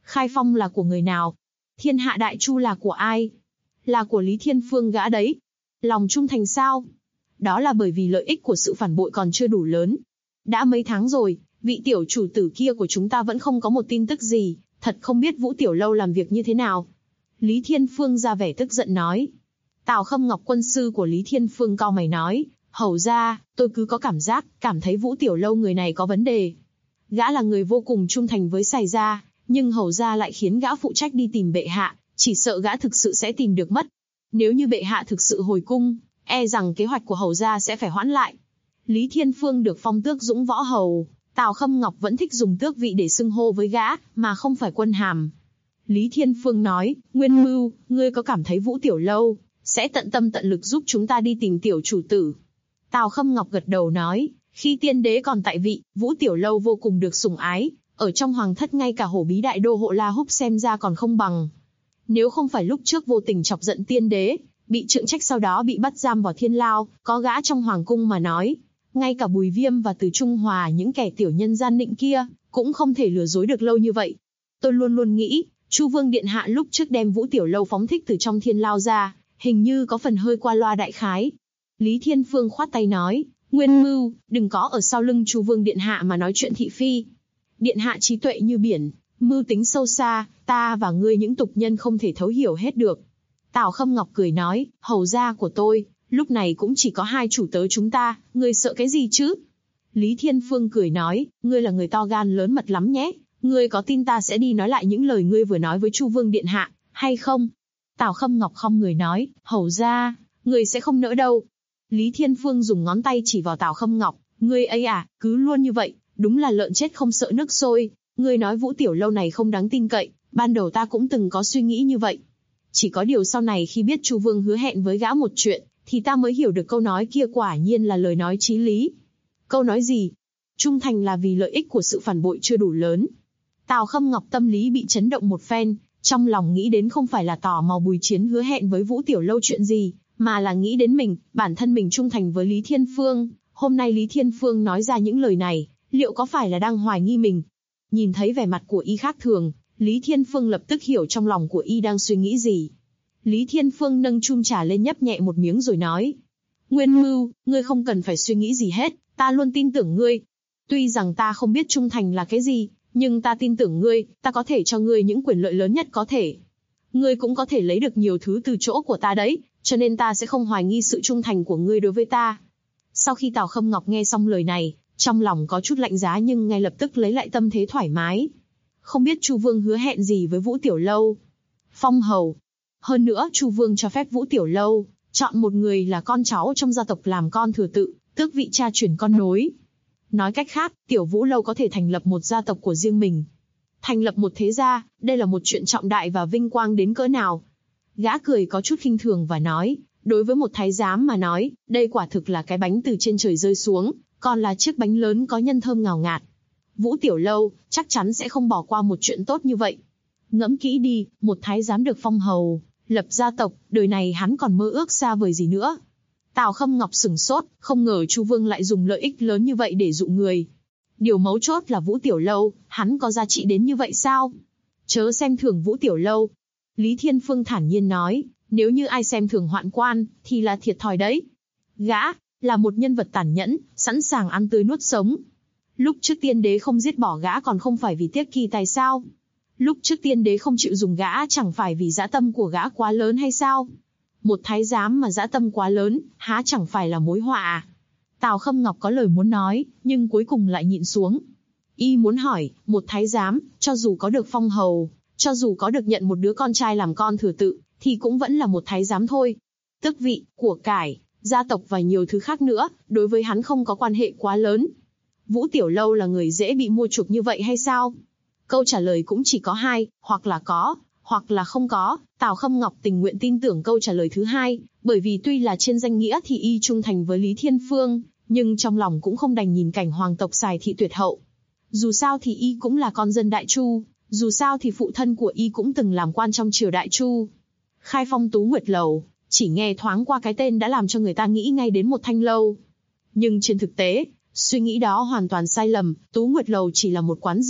Khai Phong là của người nào? Thiên Hạ Đại Chu là của ai? Là của Lý Thiên Phương gã đấy. Lòng trung thành sao? Đó là bởi vì lợi ích của sự phản bội còn chưa đủ lớn. Đã mấy tháng rồi, vị tiểu chủ tử kia của chúng ta vẫn không có một tin tức gì, thật không biết Vũ Tiểu Lâu làm việc như thế nào. Lý Thiên Phương ra vẻ tức giận nói. Tào Khâm Ngọc quân sư của Lý Thiên Phương cau mày nói, hầu ra, tôi cứ có cảm thấy Vũ Tiểu Lâu người này có vấn đề. Gã là người vô cùng trung thành với Sài gia, nhưng hầu ra lại khiến gã phụ trách đi tìm bệ hạ, chỉ sợ gã thực sự sẽ tìm được mất. Nếu như bệ hạ thực sự hồi cung, e rằng kế hoạch của hầu gia sẽ phải hoãn lại. Lý Thiên Phương được phong tước Dũng Võ Hầu, Tào Khâm Ngọc vẫn thích dùng tước vị để xưng hô với gã, mà không phải quân hàm. Lý Thiên Phương nói, Nguyên Mưu, ngươi có cảm thấy Vũ Tiểu Lâu sẽ tận tâm tận lực giúp chúng ta đi tìm tiểu chủ tử? Tào Khâm Ngọc gật đầu nói, khi tiên đế còn tại vị, Vũ Tiểu Lâu vô cùng được sủng ái, ở trong hoàng thất ngay cả hổ bí đại đô hộ La Húc xem ra còn không bằng. Nếu không phải lúc trước vô tình chọc giận tiên đế, bị trượng trách sau đó bị bắt giam vào thiên lao, có gã trong hoàng cung mà nói, ngay cả Bùi Viêm và Từ Trung Hòa những kẻ tiểu nhân gian nịnh kia, cũng không thể lừa dối được lâu như vậy. Tôi luôn luôn nghĩ, Chu Vương Điện Hạ lúc trước đem Vũ Tiểu Lâu phóng thích từ trong thiên lao ra, hình như có phần hơi qua loa đại khái. Lý Thiên Phương khoát tay nói, Nguyên Mưu, đừng có ở sau lưng Chu Vương Điện Hạ mà nói chuyện thị phi. Điện Hạ trí tuệ như biển, mưu tính sâu xa, ta và ngươi những tục nhân không thể thấu hiểu hết được. Tào Khâm Ngọc cười nói, hầu gia của tôi, lúc này cũng chỉ có hai chủ tớ chúng ta, ngươi sợ cái gì chứ? Lý Thiên Phương cười nói, ngươi là người to gan lớn mật lắm nhé, ngươi có tin ta sẽ đi nói lại những lời ngươi vừa nói với Chu Vương Điện Hạ, hay không? Tào Khâm Ngọc khom người nói, hầu gia, ngươi sẽ không nỡ đâu. Lý Thiên Phương dùng ngón tay chỉ vào Tào Khâm Ngọc, ngươi ấy à, cứ luôn như vậy, đúng là lợn chết không sợ nước sôi. Ngươi nói Vũ Tiểu Lâu này không đáng tin cậy, ban đầu ta cũng từng có suy nghĩ như vậy. Chỉ có điều sau này khi biết Chu Vương hứa hẹn với gã một chuyện, thì ta mới hiểu được câu nói kia quả nhiên là lời nói chí lý. Câu nói gì? Trung thành là vì lợi ích của sự phản bội chưa đủ lớn. Tào Khâm Ngọc tâm lý bị chấn động một phen, trong lòng nghĩ đến không phải là tò mò Bùi Chiến hứa hẹn với Vũ Tiểu Lâu chuyện gì, mà là nghĩ đến mình, bản thân mình trung thành với Lý Thiên Phương. Hôm nay Lý Thiên Phương nói ra những lời này, liệu có phải là đang hoài nghi mình? Nhìn thấy vẻ mặt của y khác thường, Lý Thiên Phương lập tức hiểu trong lòng của y đang suy nghĩ gì. Lý Thiên Phương nâng chung trà lên nhấp nhẹ một miếng rồi nói. Nguyên Mưu, ngươi không cần phải suy nghĩ gì hết, ta luôn tin tưởng ngươi. Tuy rằng ta không biết trung thành là cái gì, nhưng ta tin tưởng ngươi, ta có thể cho ngươi những quyền lợi lớn nhất có thể. Ngươi cũng có thể lấy được nhiều thứ từ chỗ của ta đấy, cho nên ta sẽ không hoài nghi sự trung thành của ngươi đối với ta. Sau khi Tào Khâm Ngọc nghe xong lời này, trong lòng có chút lạnh giá nhưng ngay lập tức lấy lại tâm thế thoải mái. Không biết Chu Vương hứa hẹn gì với Vũ Tiểu Lâu? Phong hầu. Hơn nữa Chu Vương cho phép Vũ Tiểu Lâu chọn một người là con cháu trong gia tộc làm con thừa tự, tước vị cha truyền con nối. Nói cách khác, Tiểu Vũ Lâu có thể thành lập một gia tộc của riêng mình. Thành lập một thế gia, đây là một chuyện trọng đại và vinh quang đến cỡ nào. Gã cười có chút khinh thường và nói, đối với một thái giám mà nói, đây quả thực là cái bánh từ trên trời rơi xuống, còn là chiếc bánh lớn có nhân thơm ngào ngạt. Vũ Tiểu Lâu chắc chắn sẽ không bỏ qua một chuyện tốt như vậy. Ngẫm kỹ đi, một thái giám được phong hầu, lập gia tộc, đời này hắn còn mơ ước xa vời gì nữa. Tào Khâm Ngọc sửng sốt, không ngờ Chu Vương lại dùng lợi ích lớn như vậy để dụ người. Điều mấu chốt là Vũ Tiểu Lâu, hắn có giá trị đến như vậy sao? Chớ xem thường Vũ Tiểu Lâu. Lý Thiên Phương thản nhiên nói, nếu như ai xem thường Hoạn Quan, thì là thiệt thòi đấy. Gã là một nhân vật tàn nhẫn, sẵn sàng ăn tươi nuốt sống. Lúc trước tiên đế không giết bỏ gã còn không phải vì tiếc kỳ tài sao? Lúc trước tiên đế không chịu dùng gã chẳng phải vì dã tâm của gã quá lớn hay sao? Một thái giám mà dã tâm quá lớn, há chẳng phải là mối họa à? Tào Khâm Ngọc có lời muốn nói, nhưng cuối cùng lại nhịn xuống. Y muốn hỏi, một thái giám, cho dù có được phong hầu, cho dù có được nhận một đứa con trai làm con thừa tự, thì cũng vẫn là một thái giám thôi. Tước vị, của cải, gia tộc và nhiều thứ khác nữa, đối với hắn không có quan hệ quá lớn. Vũ Tiểu Lâu là người dễ bị mua chuộc như vậy hay sao? Câu trả lời cũng chỉ có hai, hoặc là có, hoặc là không có. Tào Khâm Ngọc tình nguyện tin tưởng câu trả lời thứ hai, bởi vì tuy là trên danh nghĩa thì y trung thành với Lý Thiên Phương, nhưng trong lòng cũng không đành nhìn cảnh hoàng tộc Sài thị tuyệt hậu. Dù sao thì y cũng là con dân Đại Chu, dù sao thì phụ thân của y cũng từng làm quan trong triều Đại Chu. Khai Phong Tú Nguyệt Lầu, chỉ nghe thoáng qua cái tên đã làm cho người ta nghĩ ngay đến một thanh lâu. Nhưng trên thực tế, suy nghĩ đó hoàn toàn sai lầm, Tú Nguyệt Lầu chỉ là một quán rượu,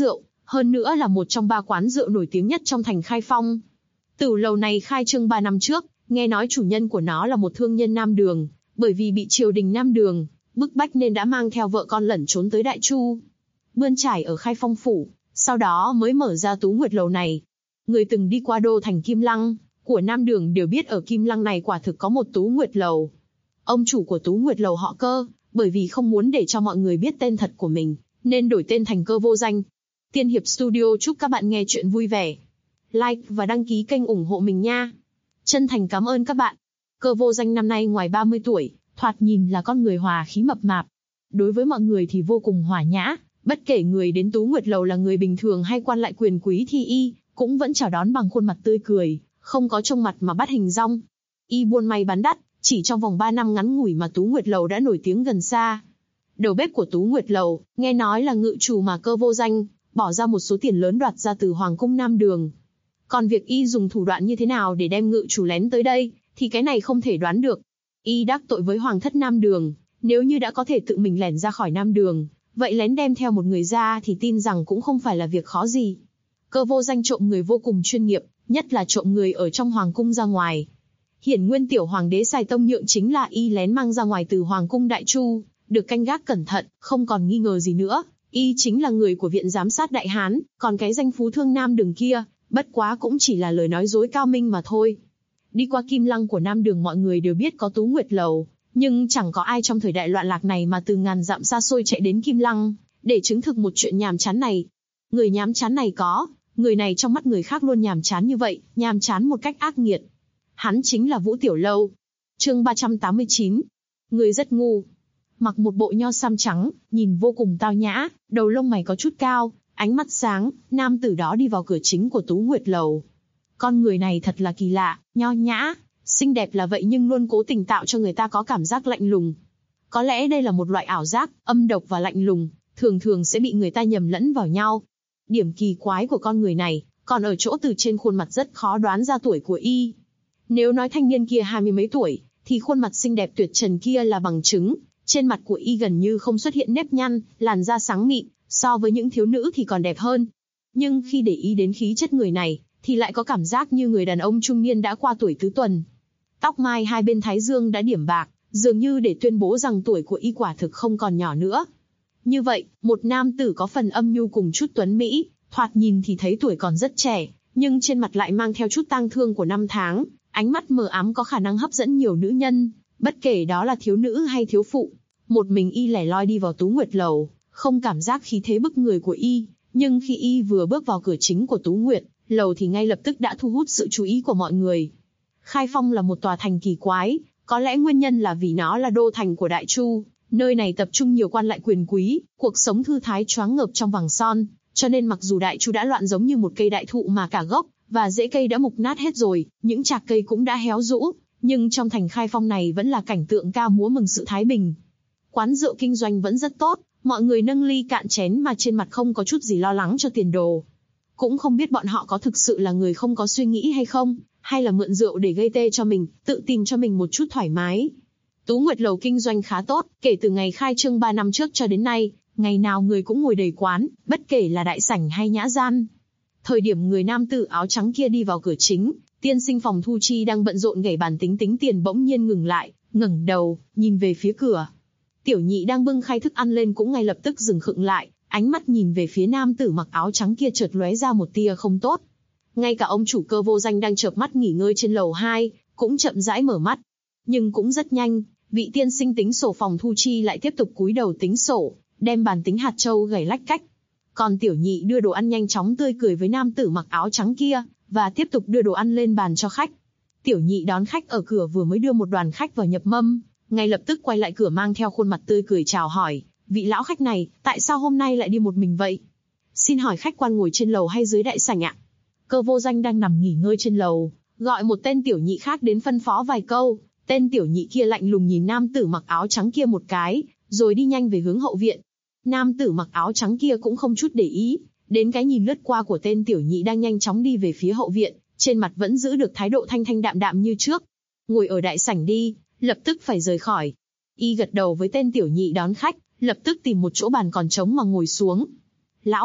hơn nữa là một trong 3 quán rượu nổi tiếng nhất trong thành Khai Phong. Tửu lầu này khai trương 3 năm trước, nghe nói chủ nhân của nó là một thương nhân Nam Đường, bởi vì bị triều đình Nam Đường bức bách nên đã mang theo vợ con lẩn trốn tới Đại Chu, bươn trải ở Khai Phong phủ, sau đó mới mở ra Tú Nguyệt lầu này. Người từng đi qua đô thành Kim Lăng của Nam Đường đều biết ở Kim Lăng này quả thực có một Tú Nguyệt lầu. Ông chủ của Tú Nguyệt lầu họ Cơ, bởi vì không muốn để cho mọi người biết tên thật của mình, nên đổi tên thành Cơ Vô Danh. Tiên Hiệp Studio chúc các bạn nghe chuyện vui vẻ. Like và đăng ký kênh ủng hộ mình nha. Chân thành cảm ơn các bạn. Cơ Vô Danh năm nay ngoài 30 tuổi, thoạt nhìn là con người hòa khí mập mạp. Đối với mọi người thì vô cùng hòa nhã, bất kể người đến Tú Nguyệt lầu là người bình thường hay quan lại quyền quý thì y cũng vẫn chào đón bằng khuôn mặt tươi cười, không có trông mặt mà bắt hình dong. Y buôn may bán đắt, chỉ trong vòng 3 năm ngắn ngủi mà Tú Nguyệt lầu đã nổi tiếng gần xa. Đầu bếp của Tú Nguyệt lầu, nghe nói là ngự chủ mà Cơ Vô Danh bỏ ra một số tiền lớn đoạt ra từ Hoàng cung Nam Đường. Còn việc y dùng thủ đoạn như thế nào để đem ngự chủ lén tới đây, thì cái này không thể đoán được. Y đắc tội với Hoàng thất Nam Đường, nếu như đã có thể tự mình lẻn ra khỏi Nam Đường, vậy lén đem theo một người ra thì tin rằng cũng không phải là việc khó gì. Cơ Vô Danh trộm người vô cùng chuyên nghiệp, nhất là trộm người ở trong Hoàng cung ra ngoài. Hiển nguyên tiểu hoàng đế Sài Tông Nhượng chính là y lén mang ra ngoài từ Hoàng cung Đại Chu, được canh gác cẩn thận, không còn nghi ngờ gì nữa. Y chính là người của Viện Giám sát Đại Hán, còn cái danh phú thương Nam Đường kia, bất quá cũng chỉ là lời nói dối cao minh mà thôi. Đi qua Kim Lăng của Nam Đường mọi người đều biết có Tú Nguyệt lầu, nhưng chẳng có ai trong thời đại loạn lạc này mà từ ngàn dặm xa xôi chạy đến Kim Lăng, để chứng thực một chuyện nhàm chán này. Người nhàm chán này có, người này trong mắt người khác luôn nhàm chán như vậy, nhàm chán một cách ác nghiệt. Hắn chính là Vũ Tiểu Lâu. Chương 389. Người rất ngu. Mặc một bộ nho sam trắng, nhìn vô cùng tao nhã, đầu lông mày có chút cao, ánh mắt sáng, nam tử đó đi vào cửa chính của Tú Nguyệt lầu. Con người này thật là kỳ lạ, nho nhã, xinh đẹp là vậy nhưng luôn cố tình tạo cho người ta có cảm giác lạnh lùng. Có lẽ đây là một loại ảo giác, âm độc và lạnh lùng, thường thường sẽ bị người ta nhầm lẫn vào nhau. Điểm kỳ quái của con người này, còn ở chỗ từ trên khuôn mặt rất khó đoán ra tuổi của y. Nếu nói thanh niên kia 20 mấy tuổi, thì khuôn mặt xinh đẹp tuyệt trần kia là bằng chứng. Trên mặt của y gần như không xuất hiện nếp nhăn, làn da sáng mịn, so với những thiếu nữ thì còn đẹp hơn. Nhưng khi để ý đến khí chất người này, thì lại có cảm giác như người đàn ông trung niên đã qua tuổi tứ tuần. Tóc mai hai bên thái dương đã điểm bạc, dường như để tuyên bố rằng tuổi của y quả thực không còn nhỏ nữa. Như vậy, một nam tử có phần âm nhu cùng chút tuấn mỹ, thoạt nhìn thì thấy tuổi còn rất trẻ, nhưng trên mặt lại mang theo chút tang thương của năm tháng, ánh mắt mờ ám có khả năng hấp dẫn nhiều nữ nhân, bất kể đó là thiếu nữ hay thiếu phụ. Một mình y lẻ loi đi vào Tú Nguyệt lầu, không cảm giác khí thế bức người của y, nhưng khi y vừa bước vào cửa chính của Tú Nguyệt lầu thì ngay lập tức đã thu hút sự chú ý của mọi người. Khai Phong là một tòa thành kỳ quái, có lẽ nguyên nhân là vì nó là đô thành của Đại Chu, nơi này tập trung nhiều quan lại quyền quý, cuộc sống thư thái choáng ngợp trong vàng son, cho nên mặc dù Đại Chu đã loạn giống như một cây đại thụ mà cả gốc và rễ cây đã mục nát hết rồi, những chạc cây cũng đã héo rũ, nhưng trong thành Khai Phong này vẫn là cảnh tượng ca múa mừng sự thái bình. Quán rượu kinh doanh vẫn rất tốt, mọi người nâng ly cạn chén mà trên mặt không có chút gì lo lắng cho tiền đồ. Cũng không biết bọn họ có thực sự là người không có suy nghĩ hay không, hay là mượn rượu để gây tê cho mình, tự tìm cho mình một chút thoải mái. Tú Nguyệt lầu kinh doanh khá tốt, kể từ ngày khai trương 3 năm trước cho đến nay, ngày nào người cũng ngồi đầy quán, bất kể là đại sảnh hay nhã gian. Thời điểm người nam tử áo trắng kia đi vào cửa chính, tiên sinh phòng thu chi đang bận rộn gảy bàn tính tiền bỗng nhiên ngừng lại, ngẩng đầu, nhìn về phía cửa. Tiểu nhị đang bưng khay thức ăn lên cũng ngay lập tức dừng khựng lại, ánh mắt nhìn về phía nam tử mặc áo trắng kia chợt lóe ra một tia không tốt. Ngay cả ông chủ Cơ Vô Danh đang chợp mắt nghỉ ngơi trên lầu 2, cũng chậm rãi mở mắt. Nhưng cũng rất nhanh, vị tiên sinh tính sổ phòng thu chi lại tiếp tục cúi đầu tính sổ, đem bàn tính hạt châu gảy lách cách. Còn tiểu nhị đưa đồ ăn nhanh chóng tươi cười với nam tử mặc áo trắng kia, và tiếp tục đưa đồ ăn lên bàn cho khách. Tiểu nhị đón khách ở cửa vừa mới đưa một đoàn khách vào nhập mâm, ngay lập tức quay lại cửa mang theo khuôn mặt tươi cười chào hỏi, vị lão khách này, tại sao hôm nay lại đi một mình vậy? Xin hỏi khách quan ngồi trên lầu hay dưới đại sảnh ạ? Cơ Vô Danh đang nằm nghỉ ngơi trên lầu, gọi một tên tiểu nhị khác đến phân phó vài câu. Tên tiểu nhị kia lạnh lùng nhìn nam tử mặc áo trắng kia một cái, rồi đi nhanh về hướng hậu viện. Nam tử mặc áo trắng kia cũng không chút để ý, đến cái nhìn lướt qua của tên tiểu nhị đang nhanh chóng đi về phía hậu viện, trên mặt vẫn giữ được thái độ thanh thanh đạm đạm như trước. Ngồi ở đại sảnh đi, lập tức phải rời khỏi. Y gật đầu với tên tiểu nhị đón khách, lập tức tìm một chỗ bàn còn trống mà ngồi xuống. Lão khách,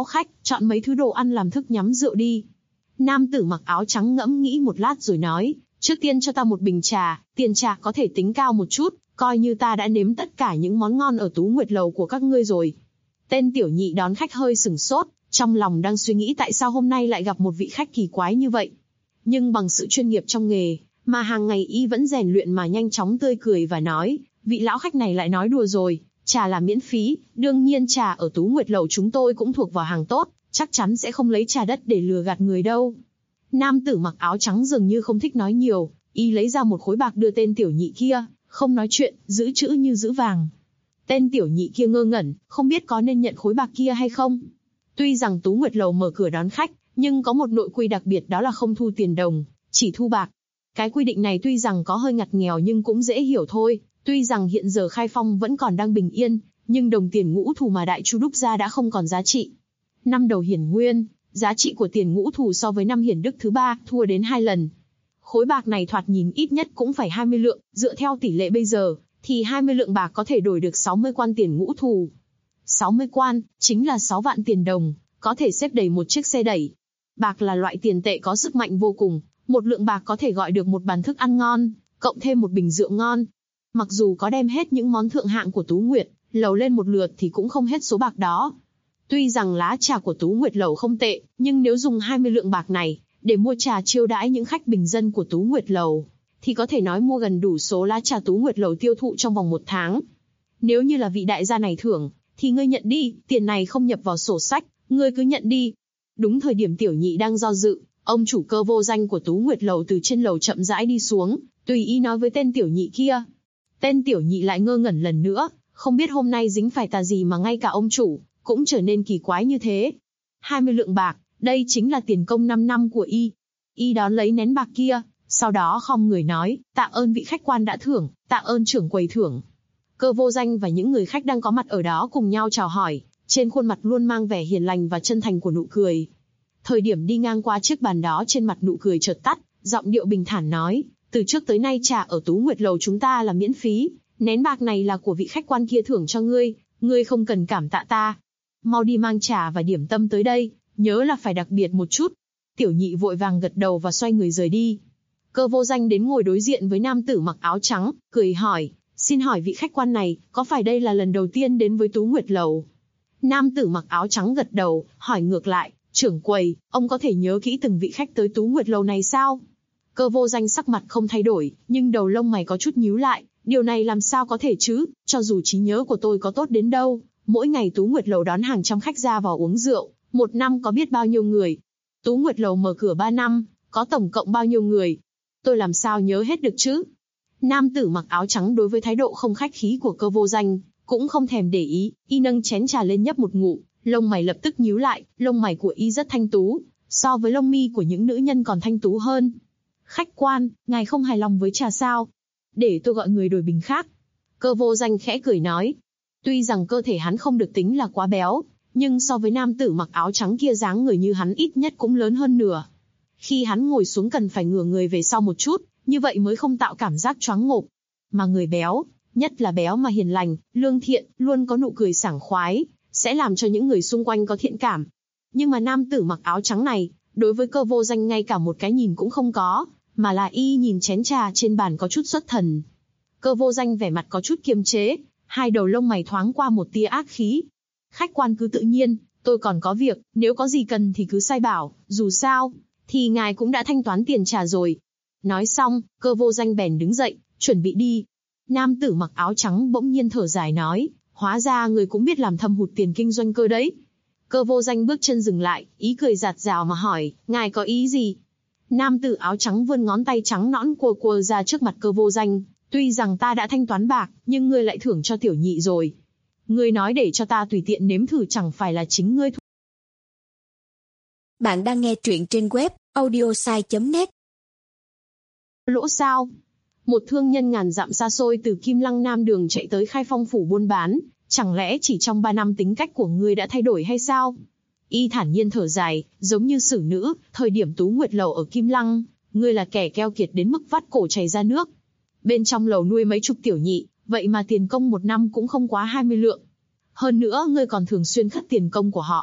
chọn mấy thứ đồ ăn làm thức nhắm rượu đi. Nam tử mặc áo trắng ngẫm nghĩ một lát rồi nói, trước tiên cho ta một bình trà, tiền trà có thể tính cao một chút, coi như ta đã nếm tất cả những món ngon ở Tú Nguyệt Lầu của các ngươi rồi. Tên tiểu nhị đón khách hơi sửng sốt, trong lòng đang suy nghĩ tại sao hôm nay lại gặp một vị khách kỳ quái như vậy. Nhưng bằng sự chuyên nghiệp trong nghề, mà hàng ngày y vẫn rèn luyện mà nhanh chóng tươi cười và nói, vị lão khách này lại nói đùa rồi, trà là miễn phí, đương nhiên trà ở Tú Nguyệt Lầu chúng tôi cũng thuộc vào hàng tốt, chắc chắn sẽ không lấy trà đất để lừa gạt người đâu. Nam tử mặc áo trắng dường như không thích nói nhiều, y lấy ra một khối bạc đưa tên tiểu nhị kia, không nói chuyện, giữ chữ như giữ vàng. Tên tiểu nhị kia ngơ ngẩn, không biết có nên nhận khối bạc kia hay không. Tuy rằng Tú Nguyệt Lầu mở cửa đón khách, nhưng có một nội quy đặc biệt đó là không thu tiền đồng, chỉ thu bạc. Cái quy định này tuy rằng có hơi ngặt nghèo nhưng cũng dễ hiểu thôi. Tuy rằng hiện giờ Khai Phong vẫn còn đang bình yên, nhưng đồng tiền ngũ thù mà Đại Chu đúc ra đã không còn giá trị. Năm đầu Hiển Nguyên, giá trị của tiền ngũ thù so với năm Hiển Đức thứ 3 thua đến 2 lần. Khối bạc này thoạt nhìn ít nhất cũng phải 20 lượng, dựa theo tỷ lệ bây giờ, thì 20 lượng bạc có thể đổi được 60 quan tiền ngũ thù. 60 quan, chính là 6 vạn tiền đồng, có thể xếp đầy một chiếc xe đẩy. Bạc là loại tiền tệ có sức mạnh vô cùng, một lượng bạc có thể gọi được một bàn thức ăn ngon, cộng thêm một bình rượu ngon. Mặc dù có đem hết những món thượng hạng của Tú Nguyệt Lầu lên một lượt thì cũng không hết số bạc đó. Tuy rằng lá trà của Tú Nguyệt Lầu không tệ, nhưng nếu dùng 20 lượng bạc này để mua trà chiêu đãi những khách bình dân của Tú Nguyệt Lầu, thì có thể nói mua gần đủ số lá trà Tú Nguyệt Lầu tiêu thụ trong vòng 1 tháng. Nếu như là vị đại gia này thưởng, thì ngươi nhận đi, tiền này không nhập vào sổ sách, ngươi cứ nhận đi. Đúng thời điểm tiểu nhị đang do dự, ông chủ Cơ Vô Danh của Tú Nguyệt Lầu từ trên lầu chậm rãi đi xuống, tùy ý nói với tên tiểu nhị kia. Tên tiểu nhị lại ngơ ngẩn lần nữa, không biết hôm nay dính phải tà gì mà ngay cả ông chủ cũng trở nên kỳ quái như thế. 20 lượng bạc, đây chính là tiền công 5 năm của y. Y đón lấy nén bạc kia, sau đó khom người nói, tạ ơn vị khách quan đã thưởng, tạ ơn trưởng quầy thưởng. Cơ Vô Danh và những người khách đang có mặt ở đó cùng nhau chào hỏi, trên khuôn mặt luôn mang vẻ hiền lành và chân thành của nụ cười. Thời điểm đi ngang qua chiếc bàn đó trên mặt nụ cười chợt tắt, giọng điệu bình thản nói, từ trước tới nay trà ở Tú Nguyệt Lầu chúng ta là miễn phí, nén bạc này là của vị khách quan kia thưởng cho ngươi, ngươi không cần cảm tạ ta. Mau đi mang trà và điểm tâm tới đây, nhớ là phải đặc biệt một chút. Tiểu nhị vội vàng gật đầu và xoay người rời đi. Cơ Vô Danh đến ngồi đối diện với nam tử mặc áo trắng, cười hỏi, xin hỏi vị khách quan này, có phải đây là lần đầu tiên đến với Tú Nguyệt Lầu? Nam tử mặc áo trắng gật đầu, hỏi ngược lại, trưởng quầy, ông có thể nhớ kỹ từng vị khách tới Tú Nguyệt Lầu này sao? Cơ Vô Danh sắc mặt không thay đổi, nhưng đầu lông mày có chút nhíu lại, điều này làm sao có thể chứ, cho dù trí nhớ của tôi có tốt đến đâu, mỗi ngày Tú Nguyệt Lầu đón hàng trăm khách ra vào uống rượu, 1 năm có biết bao nhiêu người? Tú Nguyệt Lầu mở cửa 3 năm, có tổng cộng bao nhiêu người? Tôi làm sao nhớ hết được chứ? Nam tử mặc áo trắng đối với thái độ không khách khí của Cơ Vô Danh, cũng không thèm để ý, y nâng chén trà lên nhấp một ngụm, lông mày lập tức nhíu lại, lông mày của y rất thanh tú, so với lông mi của những nữ nhân còn thanh tú hơn. Khách quan, ngài không hài lòng với trà sao? Để tôi gọi người đổi bình khác. Cơ Vô Danh khẽ cười nói. Tuy rằng cơ thể hắn không được tính là quá béo, nhưng so với nam tử mặc áo trắng kia dáng người như hắn ít nhất cũng lớn hơn nửa. Khi hắn ngồi xuống cần phải ngửa người về sau một chút, như vậy mới không tạo cảm giác choáng ngộp. Mà người béo, nhất là béo mà hiền lành, lương thiện, luôn có nụ cười sảng khoái, sẽ làm cho những người xung quanh có thiện cảm. Nhưng mà nam tử mặc áo trắng này, đối với Cơ Vô Danh ngay cả một cái nhìn cũng không có, mà là y nhìn chén trà trên bàn có chút xuất thần. Cơ Vô Danh vẻ mặt có chút kiềm chế, hai đầu lông mày thoáng qua một tia ác khí. Khách quan cứ tự nhiên, tôi còn có việc, nếu có gì cần thì cứ sai bảo, dù sao, thì ngài cũng đã thanh toán tiền trà rồi. Nói xong, Cơ Vô Danh bèn đứng dậy, chuẩn bị đi. Nam tử mặc áo trắng bỗng nhiên thở dài nói, hóa ra người cũng biết làm thâm hụt tiền kinh doanh cơ đấy. Cơ Vô Danh bước chân dừng lại, ý cười giạt rào mà hỏi, ngài có ý gì? Nam tử áo trắng vươn ngón tay trắng nõn cua cua ra trước mặt Cơ Vô Danh, tuy rằng ta đã thanh toán bạc, nhưng ngươi lại thưởng cho tiểu nhị rồi. Ngươi nói để cho ta tùy tiện nếm thử chẳng phải là chính ngươi. Bạn đang nghe truyện trên web audiosai.net. Lỗ sao? Một thương nhân ngàn dặm xa xôi từ Kim Lăng Nam Đường chạy tới Khai Phong phủ buôn bán, chẳng lẽ chỉ trong 3 năm tính cách của ngươi đã thay đổi hay sao? Y thản nhiên thở dài, giống như xử nữ, thời điểm Tú Nguyệt Lầu ở Kim Lăng, ngươi là kẻ keo kiệt đến mức vắt cổ chảy ra nước. Bên trong lầu nuôi mấy chục tiểu nhị, vậy mà tiền công 1 năm cũng không quá 20 lượng. Hơn nữa ngươi còn thường xuyên khất tiền công của họ.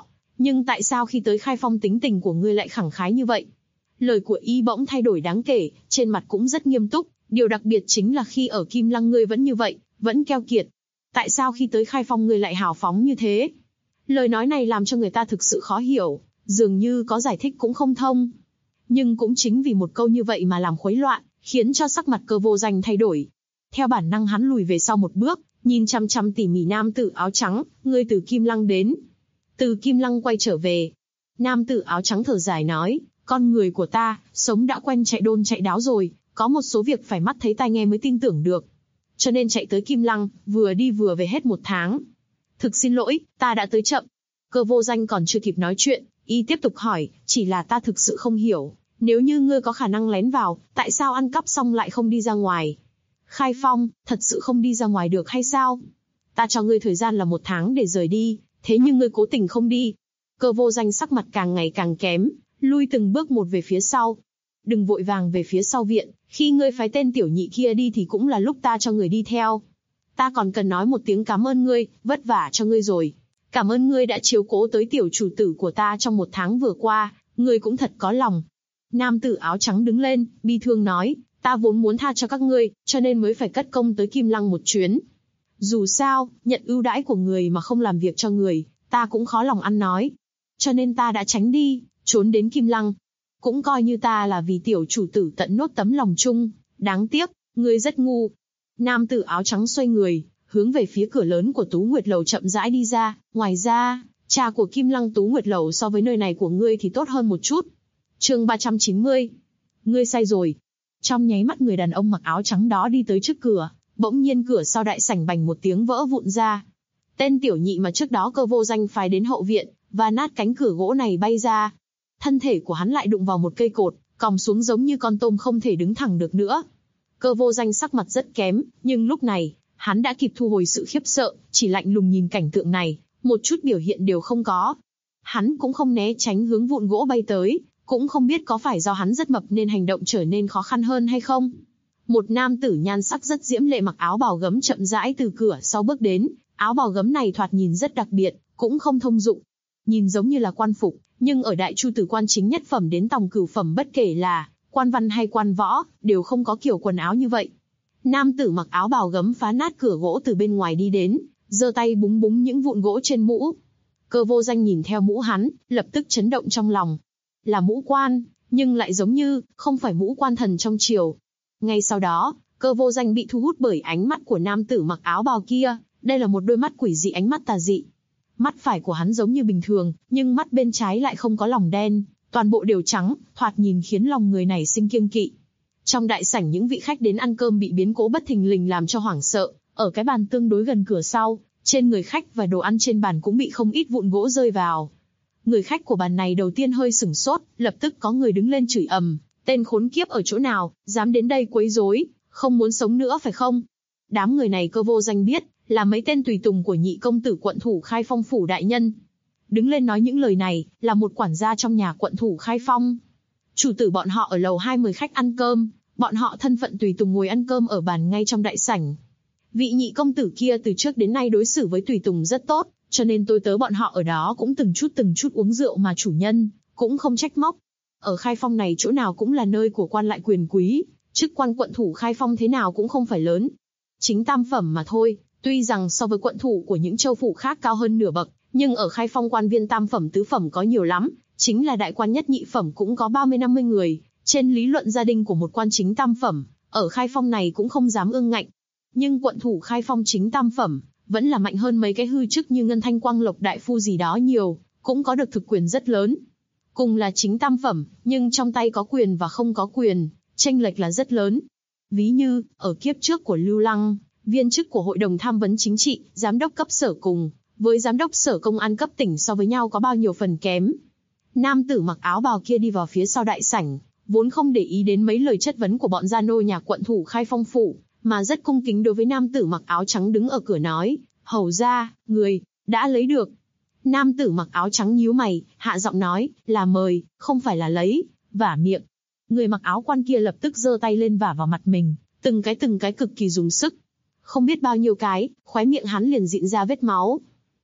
nhưng tại sao khi tới Khai Phong tính tình của ngươi lại khẳng khái như vậy? Lời của y bỗng thay đổi đáng kể, trên mặt cũng rất nghiêm túc, điều đặc biệt chính là khi ở Kim Lăng ngươi vẫn như vậy, vẫn keo kiệt. Tại sao khi tới Khai Phong ngươi lại hào phóng như thế? Lời nói này làm cho người ta thực sự khó hiểu, dường như có giải thích cũng không thông. Nhưng cũng chính vì một câu như vậy mà làm khuấy loạn, khiến cho sắc mặt Cơ Vô Danh thay đổi. Theo bản năng hắn lùi về sau một bước, nhìn chăm chăm tỉ mỉ nam tử áo trắng, ngươi từ Kim Lăng đến. Từ Kim Lăng quay trở về. Nam tử áo trắng thở dài nói, con người của ta, sống đã quen chạy đôn chạy đáo rồi, có một số việc phải mắt thấy tai nghe mới tin tưởng được. Cho nên chạy tới Kim Lăng, vừa đi vừa về hết 1 tháng. Thực xin lỗi, ta đã tới chậm. Cơ Vô Danh còn chưa kịp nói chuyện, y tiếp tục hỏi, chỉ là ta thực sự không hiểu, nếu như ngươi có khả năng lén vào, tại sao ăn cắp xong lại không đi ra ngoài? Khai Phong, thật sự không đi ra ngoài được hay sao? Ta cho ngươi thời gian là 1 tháng để rời đi, thế nhưng ngươi cố tình không đi. Cơ Vô Danh sắc mặt càng ngày càng kém, lui từng bước một về phía sau. Đừng vội vàng về phía sau viện, khi ngươi phái tên tiểu nhị kia đi thì cũng là lúc ta cho người đi theo. Ta còn cần nói một tiếng cảm ơn ngươi, vất vả cho ngươi rồi. Cảm ơn ngươi đã chiếu cố tới tiểu chủ tử của ta trong 1 tháng vừa qua, ngươi cũng thật có lòng. Nam tử áo trắng đứng lên, bi thương nói, ta vốn muốn tha cho các ngươi, cho nên mới phải cất công tới Kim Lăng một chuyến. Dù sao, nhận ưu đãi của người mà không làm việc cho người, ta cũng khó lòng ăn nói. Cho nên ta đã tránh đi, trốn đến Kim Lăng. Cũng coi như ta là vì tiểu chủ tử tận nốt tấm lòng chung, đáng tiếc, ngươi rất ngu. Nam tử áo trắng xoay người, hướng về phía cửa lớn của Tú Nguyệt Lầu chậm rãi đi ra, ngoài ra, trà của Kim Lăng Tú Nguyệt Lầu so với nơi này của ngươi thì tốt hơn một chút. Chương 390. Ngươi sai rồi. Trong nháy mắt người đàn ông mặc áo trắng đó đi tới trước cửa, bỗng nhiên cửa sau đại sảnh bành một tiếng vỡ vụn ra. Tên tiểu nhị mà trước đó Cơ Vô Danh phái đến hậu viện, và nát cánh cửa gỗ này bay ra. Thân thể của hắn lại đụng vào một cây cột, còng xuống giống như con tôm không thể đứng thẳng được nữa. Cơ Vô Danh sắc mặt rất kém, nhưng lúc này, hắn đã kịp thu hồi sự khiếp sợ, chỉ lạnh lùng nhìn cảnh tượng này, một chút biểu hiện đều không có. Hắn cũng không né tránh hướng vụn gỗ bay tới, cũng không biết có phải do hắn rất mập nên hành động trở nên khó khăn hơn hay không. Một nam tử nhan sắc rất diễm lệ mặc áo bào gấm chậm rãi từ cửa sau bước đến, áo bào gấm này thoạt nhìn rất đặc biệt, cũng không thông dụng. Nhìn giống như là quan phục, nhưng ở Đại Chu từ quan chính nhất phẩm đến tòng cửu phẩm bất kể là quan văn hay quan võ, đều không có kiểu quần áo như vậy. Nam tử mặc áo bào gấm phá nát cửa gỗ từ bên ngoài đi đến, giơ tay búng búng những vụn gỗ trên mũ. Cơ Vô Danh nhìn theo mũ hắn, lập tức chấn động trong lòng. Là mũ quan, nhưng lại giống như không phải mũ quan thần trong triều. Ngay sau đó, Cơ Vô Danh bị thu hút bởi ánh mắt của nam tử mặc áo bào kia. Đây là một đôi mắt quỷ dị, ánh mắt tà dị. Mắt phải của hắn giống như bình thường, nhưng mắt bên trái lại không có lòng đen, toàn bộ đều trắng, thoạt nhìn khiến lòng người này sinh kiêng kỵ. Trong đại sảnh những vị khách đến ăn cơm bị biến cố bất thình lình làm cho hoảng sợ, ở cái bàn tương đối gần cửa sau, trên người khách và đồ ăn trên bàn cũng bị không ít vụn gỗ rơi vào. Người khách của bàn này đầu tiên hơi sửng sốt, lập tức có người đứng lên chửi ầm, tên khốn kiếp ở chỗ nào, dám đến đây quấy rối, không muốn sống nữa phải không? Đám người này Cơ Vô Danh biết, là mấy tên tùy tùng của nhị công tử quận thủ Khai Phong phủ đại nhân. Đứng lên nói những lời này, là một quản gia trong nhà quận thủ Khai Phong. Chủ tử bọn họ ở lầu 2 mời khách ăn cơm, bọn họ thân phận tùy tùng ngồi ăn cơm ở bàn ngay trong đại sảnh. Vị nhị công tử kia từ trước đến nay đối xử với tùy tùng rất tốt, cho nên tôi tớ bọn họ ở đó cũng từng chút uống rượu mà chủ nhân cũng không trách móc. Ở Khai Phong này chỗ nào cũng là nơi của quan lại quyền quý, chức quan quận thủ Khai Phong thế nào cũng không phải lớn. Chính tam phẩm mà thôi, tuy rằng so với quận thủ của những châu phủ khác cao hơn nửa bậc, nhưng ở Khai Phong quan viên tam phẩm tứ phẩm có nhiều lắm, chính là đại quan nhất nhị phẩm cũng có 30-50 người. Trên lý luận gia đình của một quan chính tam phẩm, ở Khai Phong này cũng không dám ương ngạnh. Nhưng quận thủ Khai Phong chính tam phẩm, vẫn là mạnh hơn mấy cái hư chức như Ngân Thanh Quang Lộc đại phu gì đó nhiều, cũng có được thực quyền rất lớn. Cùng là chính tam phẩm, nhưng trong tay có quyền và không có quyền, chênh lệch là rất lớn. Ví như, ở kiếp trước của Lưu Lăng, viên chức của Hội đồng Tham vấn Chính trị, giám đốc cấp sở cùng với giám đốc sở công an cấp tỉnh so với nhau có bao nhiêu phần kém. Nam tử mặc áo bào kia đi vào phía sau đại sảnh, vốn không để ý đến mấy lời chất vấn của bọn gia nô nhà quận thủ Khai Phong phủ, mà rất cung kính đối với nam tử mặc áo trắng đứng ở cửa nói, hầu ra, người, đã lấy được. Nam tử mặc áo trắng nhíu mày, hạ giọng nói, là mời, không phải là lấy, vả miệng. Người mặc áo quan kia lập tức giơ tay lên vả vào mặt mình, từng cái cực kỳ dùng sức. Không biết bao nhiêu cái, khóe miệng hắn liền rịn ra vết máu.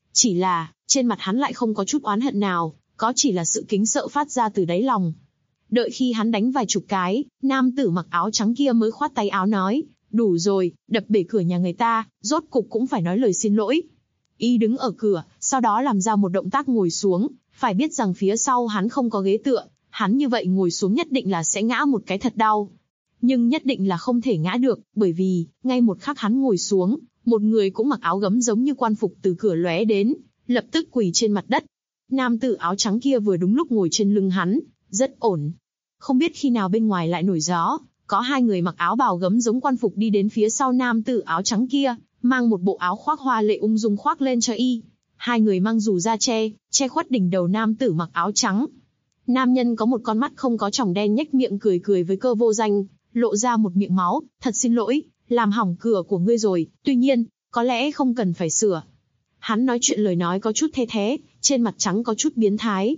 Chỉ là, trên mặt hắn lại không có chút oán hận nào, có chỉ là sự kính sợ phát ra từ đáy lòng. Đợi khi hắn đánh vài chục cái, nam tử mặc áo trắng kia mới khoát tay áo nói, đủ rồi, đập bể cửa nhà người ta, rốt cục cũng phải nói lời xin lỗi. Y đứng ở cửa, sau đó làm ra một động tác ngồi xuống, phải biết rằng phía sau hắn không có ghế tựa, hắn như vậy ngồi xuống nhất định là sẽ ngã một cái thật đau. Nhưng nhất định là không thể ngã được, bởi vì, ngay một khắc hắn ngồi xuống, một người cũng mặc áo gấm giống như quan phục từ cửa lóe đến, lập tức quỳ trên mặt đất. Nam tử áo trắng kia vừa đúng lúc ngồi trên lưng hắn, rất ổn. Không biết khi nào bên ngoài lại nổi gió, có hai người mặc áo bào gấm giống quan phục đi đến phía sau nam tử áo trắng kia, mang một bộ áo khoác hoa lệ ung dung khoác lên cho y. Hai người mang dù da che khuất đỉnh đầu nam tử mặc áo trắng. Nam nhân có một con mắt không có tròng đen nhếch miệng cười cười với Cơ Vô Danh, lộ ra một miệng máu, thật xin lỗi, làm hỏng cửa của ngươi rồi, tuy nhiên, có lẽ không cần phải sửa. Hắn nói chuyện lời nói có chút the thé, trên mặt trắng có chút biến thái.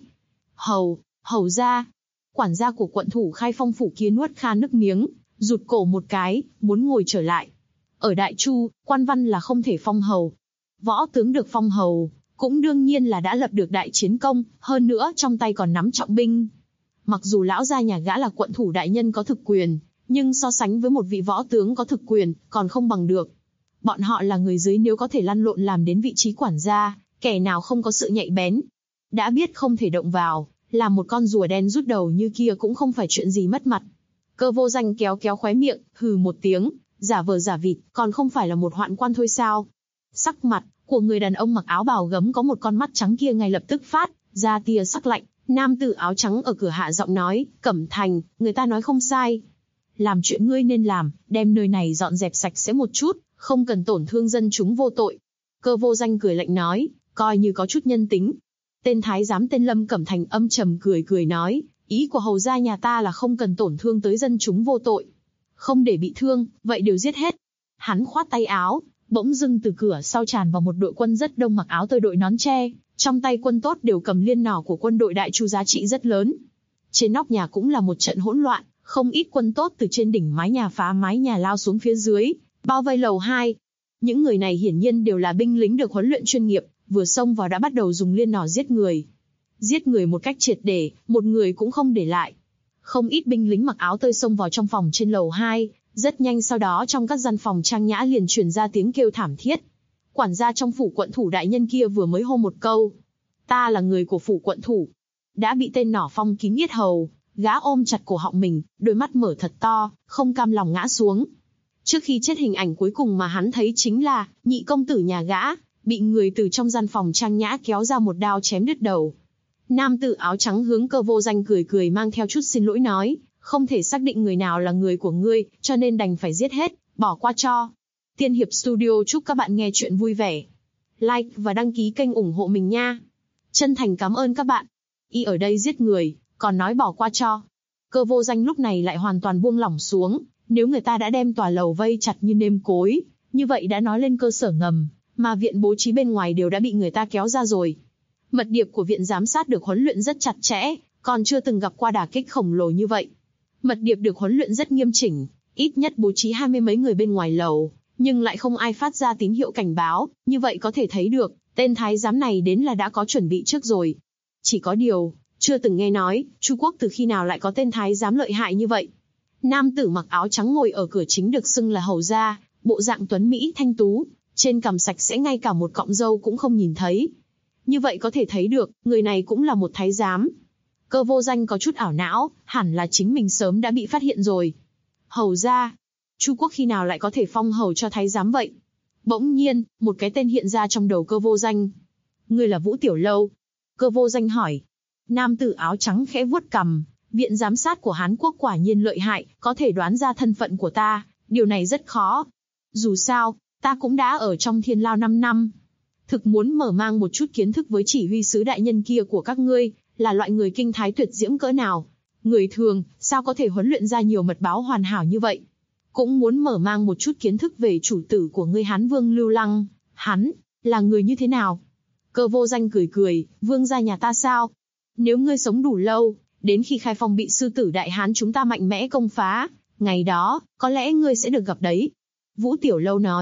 Hầu ra. Quản gia của quận thủ Khai Phong phủ kia nuốt khan nước miếng, rụt cổ một cái, muốn ngồi trở lại. Ở Đại Chu, quan văn là không thể phong hầu. Võ tướng được phong hầu, cũng đương nhiên là đã lập được đại chiến công, hơn nữa trong tay còn nắm trọng binh. Mặc dù lão gia nhà gã là quận thủ đại nhân có thực quyền, nhưng so sánh với một vị võ tướng có thực quyền, còn không bằng được. Bọn họ là người dưới, nếu có thể lăn lộn làm đến vị trí quản gia, kẻ nào không có sự nhạy bén. Đã biết không thể động vào, làm một con rùa đen rút đầu như kia cũng không phải chuyện gì mất mặt. Cơ Vô Danh kéo khóe miệng, hừ một tiếng, giả vờ giả vịt, còn không phải là một hoạn quan thôi sao? Sắc mặt của người đàn ông mặc áo bào gấm có một con mắt trắng kia ngay lập tức phát ra tia sắc lạnh. Nam tử áo trắng ở cửa hạ giọng nói, Cẩm Thành, người ta nói không sai. Làm chuyện ngươi nên làm, đem nơi này dọn dẹp sạch sẽ một chút, không cần tổn thương dân chúng vô tội. Cơ Vô Danh cười lạnh nói, coi như có chút nhân tính. Tên thái giám tên Lâm Cẩm Thành âm trầm cười nói, ý của hầu gia nhà ta là không cần tổn thương tới dân chúng vô tội. Không để bị thương, vậy đều giết hết. Hắn khoát tay áo, bỗng dưng từ cửa sau tràn vào một đội quân rất đông mặc áo tơi đội nón tre, trong tay quân tốt đều cầm liên nỏ của quân đội Đại Chu giá trị rất lớn. Trên nóc nhà cũng là một trận hỗn loạn, không ít quân tốt từ trên đỉnh mái nhà phá mái nhà lao xuống phía dưới, bao vây lầu 2. Những người này hiển nhiên đều là binh lính được huấn luyện chuyên nghiệp, vừa xông vào đã bắt đầu dùng liên nỏ giết người. Giết người một cách triệt để, một người cũng không để lại. Không ít binh lính mặc áo tơi xông vào trong phòng trên lầu 2, rất nhanh sau đó trong các gian phòng trang nhã liền truyền ra tiếng kêu thảm thiết. Quản gia trong phủ quận thủ đại nhân kia vừa mới hô một câu, ta là người của phủ quận thủ, đã bị tên nỏ phong kín yết hầu, gã ôm chặt cổ họng mình, đôi mắt mở thật to, không cam lòng ngã xuống. Trước khi chết hình ảnh cuối cùng mà hắn thấy chính là nhị công tử nhà gã, bị người từ trong gian phòng trang nhã kéo ra một đao chém đứt đầu. Nam tử áo trắng hướng Cơ Vô Danh cười mang theo chút xin lỗi nói, không thể xác định người nào là người của ngươi, cho nên đành phải giết hết, bỏ qua cho. Tiên Hiệp Studio chúc các bạn nghe chuyện vui vẻ. Like và đăng ký kênh ủng hộ mình nha. Chân thành cảm ơn các bạn. Y ở đây giết người, còn nói bỏ qua cho. Cơ Vô Danh lúc này lại hoàn toàn buông lỏng xuống, nếu người ta đã đem tòa lầu vây chặt như nêm cối, như vậy đã nói lên cơ sở ngầm, mà viện bố trí bên ngoài đều đã bị người ta kéo ra rồi. Mật điệp của viện giám sát được huấn luyện rất chặt chẽ, còn chưa từng gặp qua đả kích khổng lồ như vậy. Mật điệp được huấn luyện rất nghiêm chỉnh, ít nhất bố trí 20 mấy người bên ngoài lầu, nhưng lại không ai phát ra tín hiệu cảnh báo, như vậy có thể thấy được, tên thái giám này đến là đã có chuẩn bị trước rồi. Chỉ có điều, chưa từng nghe nói, Chu quốc từ khi nào lại có tên thái giám lợi hại như vậy. Nam tử mặc áo trắng ngồi ở cửa chính được xưng là hầu gia, bộ dạng tuấn mỹ thanh tú, trên cằm sạch sẽ ngay cả một cọng râu cũng không nhìn thấy. Như vậy có thể thấy được, người này cũng là một thái giám. Cơ Vô Danh có chút ảo não, hẳn là chính mình sớm đã bị phát hiện rồi. Hầu gia, Chu quốc khi nào lại có thể phong hầu cho thái giám vậy? Bỗng nhiên, một cái tên hiện ra trong đầu Cơ Vô Danh. Ngươi là Vũ Tiểu Lâu? Cơ Vô Danh hỏi. Nam tử áo trắng khẽ vuốt cằm, viện giám sát của Hán Quốc quả nhiên lợi hại, có thể đoán ra thân phận của ta, điều này rất khó. Dù sao, ta cũng đã ở trong Thiên Lao 5 năm. Thực muốn mở mang một chút kiến thức với chỉ huy sứ đại nhân kia của các ngươi, là loại người kinh thái tuyệt diễm cỡ nào. Người thường, sao có thể huấn luyện ra nhiều mật báo hoàn hảo như vậy? Cũng muốn mở mang một chút kiến thức về chủ tử của ngươi Hán Vương Lưu Lăng, hắn, là người như thế nào? Cơ Vô Danh cười, vương gia nhà ta sao? Nếu ngươi sống đủ lâu, đến khi Khai Phong bị sư tử Đại Hán chúng ta mạnh mẽ công phá, ngày đó, có lẽ ngươi sẽ được gặp đấy. Vũ Tiểu Lâu nói,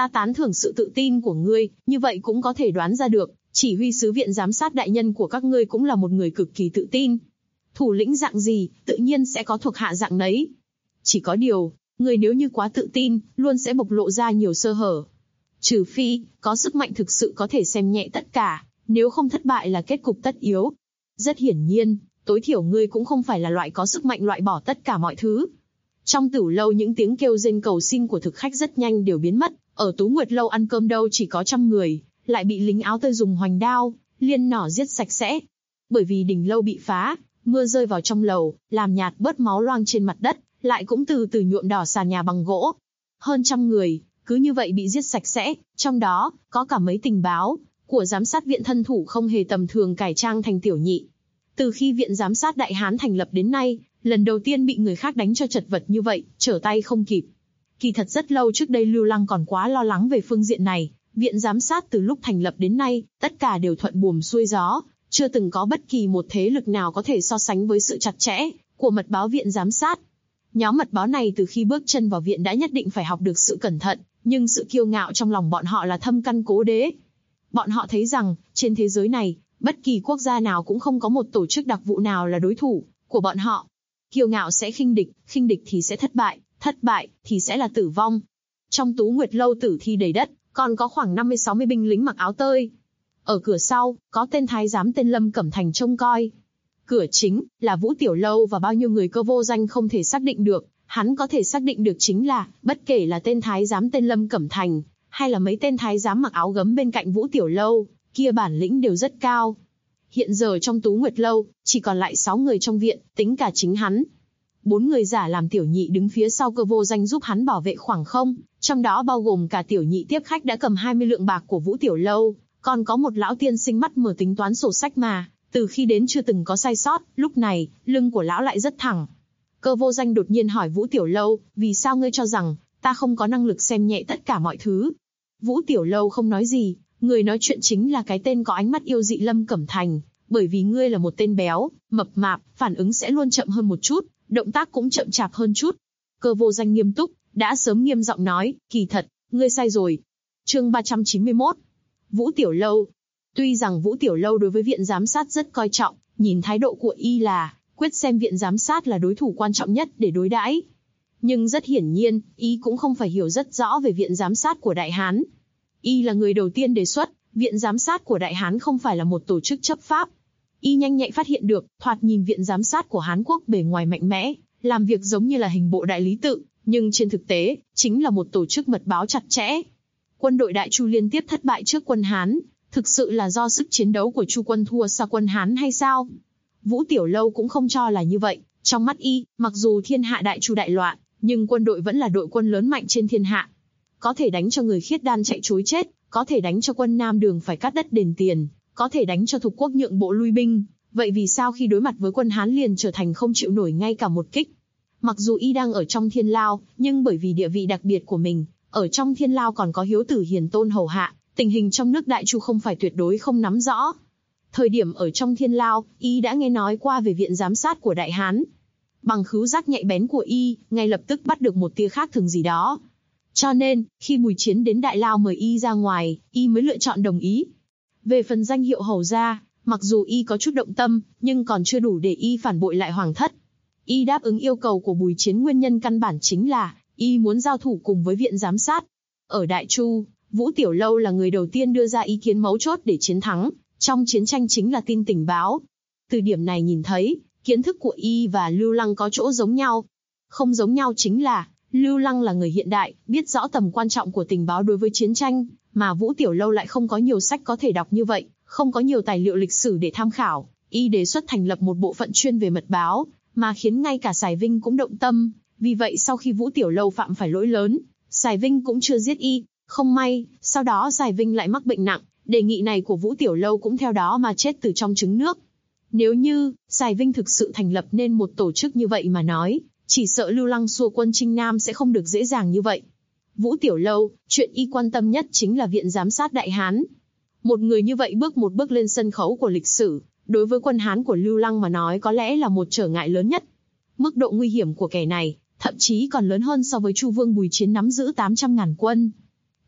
Ta tán thưởng sự tự tin của ngươi, như vậy cũng có thể đoán ra được, chỉ huy sứ viện giám sát đại nhân của các ngươi cũng là một người cực kỳ tự tin. Thủ lĩnh dạng gì, tự nhiên sẽ có thuộc hạ dạng nấy. Chỉ có điều, người nếu như quá tự tin, luôn sẽ bộc lộ ra nhiều sơ hở. Trừ phi, có sức mạnh thực sự có thể xem nhẹ tất cả, nếu không thất bại là kết cục tất yếu. Rất hiển nhiên, tối thiểu ngươi cũng không phải là loại có sức mạnh loại bỏ tất cả mọi thứ. Trong Tửu lâu những tiếng kêu rên cầu xin của thực khách rất nhanh đều biến mất, ở Tú Nguyệt lâu ăn cơm đâu chỉ có 100 người, lại bị lính áo tơi dùng hoành đao, liên nỏ giết sạch sẽ. Bởi vì đình lâu bị phá, mưa rơi vào trong lầu, làm nhạt bớt máu loang trên mặt đất, lại cũng từ từ nhuộm đỏ sàn nhà bằng gỗ. Hơn 100 người, cứ như vậy bị giết sạch sẽ, trong đó, có cả mấy tình báo của giám sát viện thân thủ không hề tầm thường cải trang thành tiểu nhị. Từ khi viện giám sát Đại Hán thành lập đến nay, lần đầu tiên bị người khác đánh cho chật vật như vậy, trở tay không kịp. Kỳ thật rất lâu trước đây Lưu Lăng còn quá lo lắng về phương diện này, viện giám sát từ lúc thành lập đến nay, tất cả đều thuận buồm xuôi gió, chưa từng có bất kỳ một thế lực nào có thể so sánh với sự chặt chẽ của mật báo viện giám sát. Nhóm mật báo này từ khi bước chân vào viện đã nhất định phải học được sự cẩn thận, nhưng sự kiêu ngạo trong lòng bọn họ là thâm căn cố đế. Bọn họ thấy rằng, trên thế giới này, bất kỳ quốc gia nào cũng không có một tổ chức đặc vụ nào là đối thủ của bọn họ. Kiêu ngạo sẽ khinh địch thì sẽ thất bại thì sẽ là tử vong. Trong Tú Nguyệt lâu tử thi đầy đất, còn có khoảng 50-60 binh lính mặc áo tơi. Ở cửa sau, có tên thái giám tên Lâm Cẩm Thành trông coi. Cửa chính, là Vũ Tiểu Lâu và bao nhiêu người Cơ Vô Danh không thể xác định được. Hắn có thể xác định được chính là, bất kể là tên thái giám tên Lâm Cẩm Thành, hay là mấy tên thái giám mặc áo gấm bên cạnh Vũ Tiểu Lâu, kia bản lĩnh đều rất cao. Hiện giờ trong Tú Nguyệt lâu, chỉ còn lại 6 người trong viện, tính cả chính hắn. 4 người giả làm tiểu nhị đứng phía sau Cơ Vô Danh giúp hắn bảo vệ khoảng không, trong đó bao gồm cả tiểu nhị tiếp khách đã cầm 20 lượng bạc của Vũ Tiểu Lâu, còn có một lão tiên sinh mắt mở tính toán sổ sách mà, từ khi đến chưa từng có sai sót, lúc này, lưng của lão lại rất thẳng. Cơ Vô Danh đột nhiên hỏi Vũ Tiểu Lâu, vì sao ngươi cho rằng, ta không có năng lực xem nhẹ tất cả mọi thứ? Vũ Tiểu Lâu không nói gì, người nói chuyện chính là cái tên có ánh mắt yêu dị Lâm Cẩm Thành, bởi vì ngươi là một tên béo, mập mạp, phản ứng sẽ luôn chậm hơn một chút, động tác cũng chậm chạp hơn chút. Cơ Vô Danh nghiêm túc, đã sớm nghiêm giọng nói, kỳ thật, ngươi sai rồi. Chương 391. Vũ Tiểu Lâu. Tuy rằng Vũ Tiểu Lâu đối với viện giám sát rất coi trọng, nhìn thái độ của y là quyết xem viện giám sát là đối thủ quan trọng nhất để đối đãi. Nhưng rất hiển nhiên, y cũng không phải hiểu rất rõ về viện giám sát của Đại Hán. Y là người đầu tiên đề xuất, viện giám sát của Đại Hán không phải là một tổ chức chấp pháp. Y nhanh nhạy phát hiện được, thoạt nhìn viện giám sát của Hán Quốc bề ngoài mạnh mẽ, làm việc giống như là hình bộ đại lý tự, nhưng trên thực tế, chính là một tổ chức mật báo chặt chẽ. Quân đội Đại Chu liên tiếp thất bại trước quân Hán, thực sự là do sức chiến đấu của Chu quân thua xa quân Hán hay sao? Vũ Tiểu Lâu cũng không cho là như vậy, trong mắt y, mặc dù thiên hạ Đại Chu đại loạn, nhưng quân đội vẫn là đội quân lớn mạnh trên thiên hạ. Có thể đánh cho người khiết đan chạy trối chết, có thể đánh cho quân Nam Đường phải cắt đất đền tiền, có thể đánh cho thục quốc nhượng bộ lui binh, vậy vì sao khi đối mặt với quân Hán liền trở thành không chịu nổi ngay cả một kích? Mặc dù y đang ở trong Thiên Lao, nhưng bởi vì địa vị đặc biệt của mình, ở trong Thiên Lao còn có hiếu tử hiền tôn hầu hạ, tình hình trong nước Đại Chu không phải tuyệt đối không nắm rõ. Thời điểm ở trong Thiên Lao, y đã nghe nói qua về viện giám sát của Đại Hán. Bằng khứu giác nhạy bén của y, ngay lập tức bắt được một tia khác thường gì đó. Cho nên, khi Bùi Chiến đến Đại Lao mời y ra ngoài, y mới lựa chọn đồng ý. Về phần danh hiệu hầu gia, mặc dù y có chút động tâm, nhưng còn chưa đủ để y phản bội lại hoàng thất. Y đáp ứng yêu cầu của Bùi Chiến nguyên nhân căn bản chính là, y muốn giao thủ cùng với viện giám sát. Ở Đại Chu, Vũ Tiểu Lâu là người đầu tiên đưa ra ý kiến mấu chốt để chiến thắng, trong chiến tranh chính là tin tình báo. Từ điểm này nhìn thấy, kiến thức của y và Lưu Lăng có chỗ giống nhau. Không giống nhau chính là, Lưu Lăng là người hiện đại, biết rõ tầm quan trọng của tình báo đối với chiến tranh, mà Vũ Tiểu Lâu lại không có nhiều sách có thể đọc như vậy, không có nhiều tài liệu lịch sử để tham khảo. Y đề xuất thành lập một bộ phận chuyên về mật báo, mà khiến ngay cả Sài Vinh cũng động tâm. Vì vậy sau khi Vũ Tiểu Lâu phạm phải lỗi lớn, Sài Vinh cũng chưa giết y. Không may, sau đó Sài Vinh lại mắc bệnh nặng, đề nghị này của Vũ Tiểu Lâu cũng theo đó mà chết từ trong trứng nước. Nếu như Sài Vinh thực sự thành lập nên một tổ chức như vậy mà nói, chỉ sợ Lưu Lăng xua quân Trinh Nam sẽ không được dễ dàng như vậy. Vũ Tiểu Lâu, chuyện y quan tâm nhất chính là viện giám sát Đại Hán. Một người như vậy bước một bước lên sân khấu của lịch sử, đối với quân Hán của Lưu Lăng mà nói có lẽ là một trở ngại lớn nhất. Mức độ nguy hiểm của kẻ này, thậm chí còn lớn hơn so với Chu Vương Bùi Chiến nắm giữ 800.000 quân.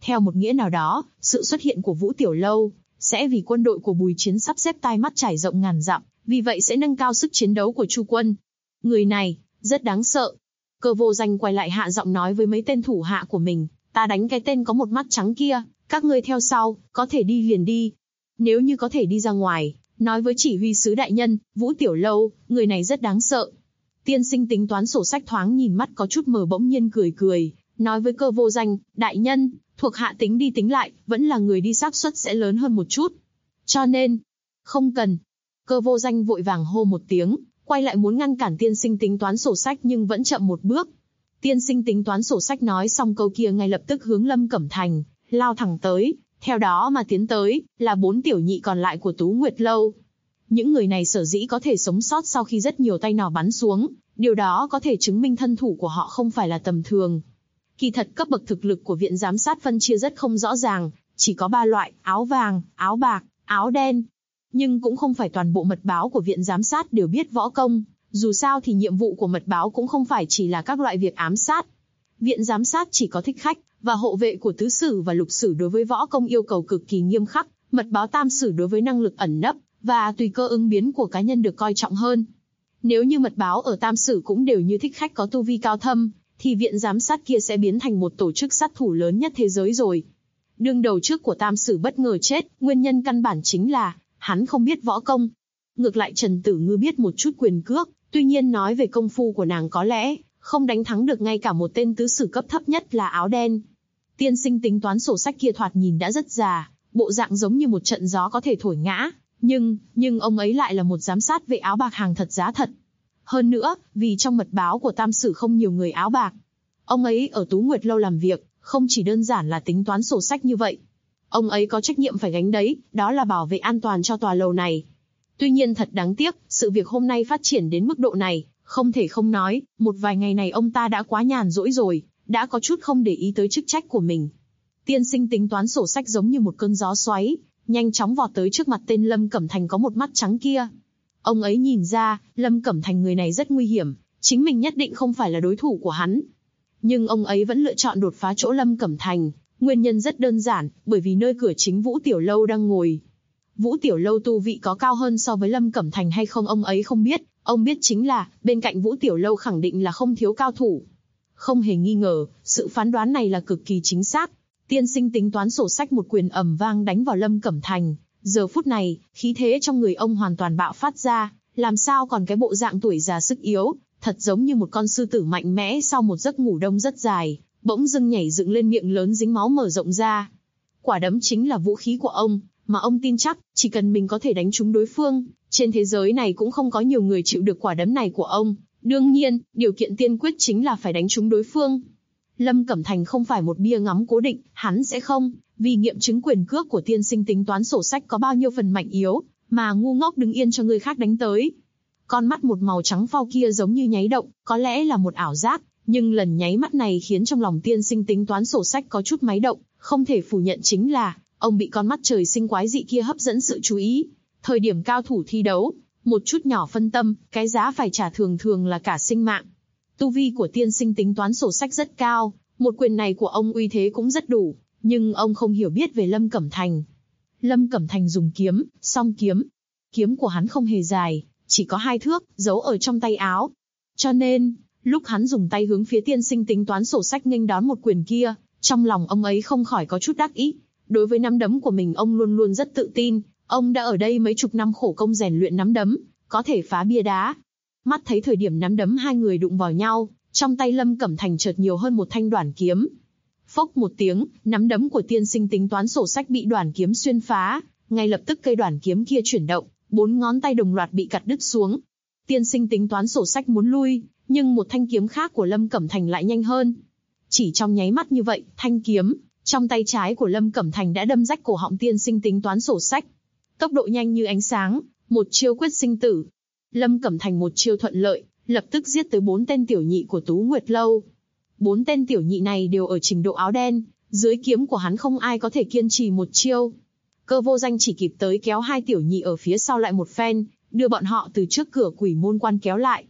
Theo một nghĩa nào đó, sự xuất hiện của Vũ Tiểu Lâu sẽ vì quân đội của Bùi Chiến sắp xếp tai mắt trải rộng ngàn dặm, vì vậy sẽ nâng cao sức chiến đấu của Chu quân. Người này rất đáng sợ. Cơ Vô Danh quay lại hạ giọng nói với mấy tên thủ hạ của mình, ta đánh cái tên có một mắt trắng kia, các ngươi theo sau, có thể đi liền đi. Nếu như có thể đi ra ngoài, nói với chỉ huy sứ đại nhân, Vũ Tiểu Lâu, người này rất đáng sợ. Tiên sinh tính toán sổ sách thoáng nhìn mắt có chút mờ bỗng nhiên cười, nói với Cơ Vô Danh, đại nhân, thuộc hạ tính đi tính lại, vẫn là người đi xác suất sẽ lớn hơn một chút. Cho nên, không cần. Cơ Vô Danh vội vàng hô một tiếng, quay lại muốn ngăn cản tiên sinh tính toán sổ sách nhưng vẫn chậm một bước. Tiên sinh tính toán sổ sách nói xong câu kia ngay lập tức hướng Lâm Cẩm Thành lao thẳng tới, theo đó mà tiến tới là 4 tiểu nhị còn lại của Tú Nguyệt Lâu. Những người này sở dĩ có thể sống sót sau khi rất nhiều tay nỏ bắn xuống, điều đó có thể chứng minh thân thủ của họ không phải là tầm thường. Kỳ thật cấp bậc thực lực của viện giám sát phân chia rất không rõ ràng, chỉ có 3 loại, áo vàng, áo bạc, áo đen. Nhưng cũng không phải toàn bộ mật báo của viện giám sát đều biết võ công, dù sao thì nhiệm vụ của mật báo cũng không phải chỉ là các loại việc ám sát. Viện giám sát chỉ có thích khách và hộ vệ của tứ sử và lục sử đối với võ công yêu cầu cực kỳ nghiêm khắc, mật báo tam sử đối với năng lực ẩn nấp và tùy cơ ứng biến của cá nhân được coi trọng hơn. Nếu như mật báo ở tam sử cũng đều như thích khách có tu vi cao thâm, thì viện giám sát kia sẽ biến thành một tổ chức sát thủ lớn nhất thế giới rồi. Đương đầu trước của tam sử bất ngờ chết, nguyên nhân căn bản chính là hắn không biết võ công. Ngược lại Trần Tử Ngư biết một chút quyền cước, tuy nhiên nói về công phu của nàng có lẽ không đánh thắng được ngay cả một tên tứ sử cấp thấp nhất là áo đen. Tiên sinh tính toán sổ sách kia thoạt nhìn đã rất già, bộ dạng giống như một trận gió có thể thổi ngã, nhưng ông ấy lại là một giám sát vệ áo bạc hàng thật giá thật. Hơn nữa, vì trong mật báo của tam sử không nhiều người áo bạc, ông ấy ở Tú Nguyệt Lâu làm việc, không chỉ đơn giản là tính toán sổ sách như vậy. Ông ấy có trách nhiệm phải gánh đấy, đó là bảo vệ an toàn cho tòa lầu này. Tuy nhiên thật đáng tiếc, sự việc hôm nay phát triển đến mức độ này, không thể không nói, một vài ngày này ông ta đã quá nhàn rỗi rồi, đã có chút không để ý tới chức trách của mình. Tiên sinh tính toán sổ sách giống như một cơn gió xoáy, nhanh chóng vọt tới trước mặt tên Lâm Cẩm Thành có một mắt trắng kia. Ông ấy nhìn ra, Lâm Cẩm Thành người này rất nguy hiểm, chính mình nhất định không phải là đối thủ của hắn. Nhưng ông ấy vẫn lựa chọn đột phá chỗ Lâm Cẩm Thành, nguyên nhân rất đơn giản, bởi vì nơi cửa chính Vũ Tiểu Lâu đang ngồi. Vũ Tiểu Lâu tu vị có cao hơn so với Lâm Cẩm Thành hay không ông ấy không biết, ông biết chính là, bên cạnh Vũ Tiểu Lâu khẳng định là không thiếu cao thủ. Không hề nghi ngờ, sự phán đoán này là cực kỳ chính xác. Tiên sinh tính toán sổ sách một quyền ầm vang đánh vào Lâm Cẩm Thành. Giờ phút này, khí thế trong người ông hoàn toàn bạo phát ra, làm sao còn cái bộ dạng tuổi già sức yếu, thật giống như một con sư tử mạnh mẽ sau một giấc ngủ đông rất dài, bỗng dưng nhảy dựng lên miệng lớn dính máu mở rộng ra. Quả đấm chính là vũ khí của ông, mà ông tin chắc, chỉ cần mình có thể đánh trúng đối phương, trên thế giới này cũng không có nhiều người chịu được quả đấm này của ông. Đương nhiên, điều kiện tiên quyết chính là phải đánh trúng đối phương. Lâm Cẩm Thành không phải một bia ngắm cố định, hắn sẽ không, vì nghiệm chứng quyền cước của tiên sinh tính toán sổ sách có bao nhiêu phần mạnh yếu, mà ngu ngốc đứng yên cho người khác đánh tới. Con mắt một màu trắng phao kia giống như nháy động, có lẽ là một ảo giác, nhưng lần nháy mắt này khiến trong lòng tiên sinh tính toán sổ sách có chút máy động, không thể phủ nhận chính là, ông bị con mắt trời sinh quái dị kia hấp dẫn sự chú ý. Thời điểm cao thủ thi đấu, một chút nhỏ phân tâm, cái giá phải trả thường thường là cả sinh mạng. Tu vi của tiên sinh tính toán sổ sách rất cao, một quyền này của ông uy thế cũng rất đủ, nhưng ông không hiểu biết về Lâm Cẩm Thành. Lâm Cẩm Thành dùng kiếm, song kiếm. Kiếm của hắn không hề dài, chỉ có 2 thước, giấu ở trong tay áo. Cho nên, lúc hắn dùng tay hướng phía tiên sinh tính toán sổ sách nghênh đón một quyền kia, trong lòng ông ấy không khỏi có chút đắc ý. Đối với nắm đấm của mình ông luôn luôn rất tự tin, ông đã ở đây mấy chục năm khổ công rèn luyện nắm đấm, có thể phá bia đá. Mắt thấy thời điểm nắm đấm hai người đụng vào nhau, trong tay Lâm Cẩm Thành chợt nhiều hơn một thanh đoản kiếm. Phốc một tiếng, nắm đấm của tiên sinh tính toán sổ sách bị đoản kiếm xuyên phá, ngay lập tức cây đoản kiếm kia chuyển động, 4 ngón tay đồng loạt bị cắt đứt xuống. Tiên sinh tính toán sổ sách muốn lui, nhưng một thanh kiếm khác của Lâm Cẩm Thành lại nhanh hơn. Chỉ trong nháy mắt như vậy, thanh kiếm trong tay trái của Lâm Cẩm Thành đã đâm rách cổ họng tiên sinh tính toán sổ sách. Tốc độ nhanh như ánh sáng, một chiêu quyết sinh tử. Lâm Cẩm Thành một chiêu thuận lợi, lập tức giết tới 4 tên tiểu nhị của Tú Nguyệt Lâu. 4 tên tiểu nhị này đều ở trình độ áo đen, dưới kiếm của hắn không ai có thể kiên trì một chiêu. Cơ Vô Danh chỉ kịp tới kéo 2 tiểu nhị ở phía sau lại một phen, đưa bọn họ từ trước cửa Quỷ Môn Quan kéo lại.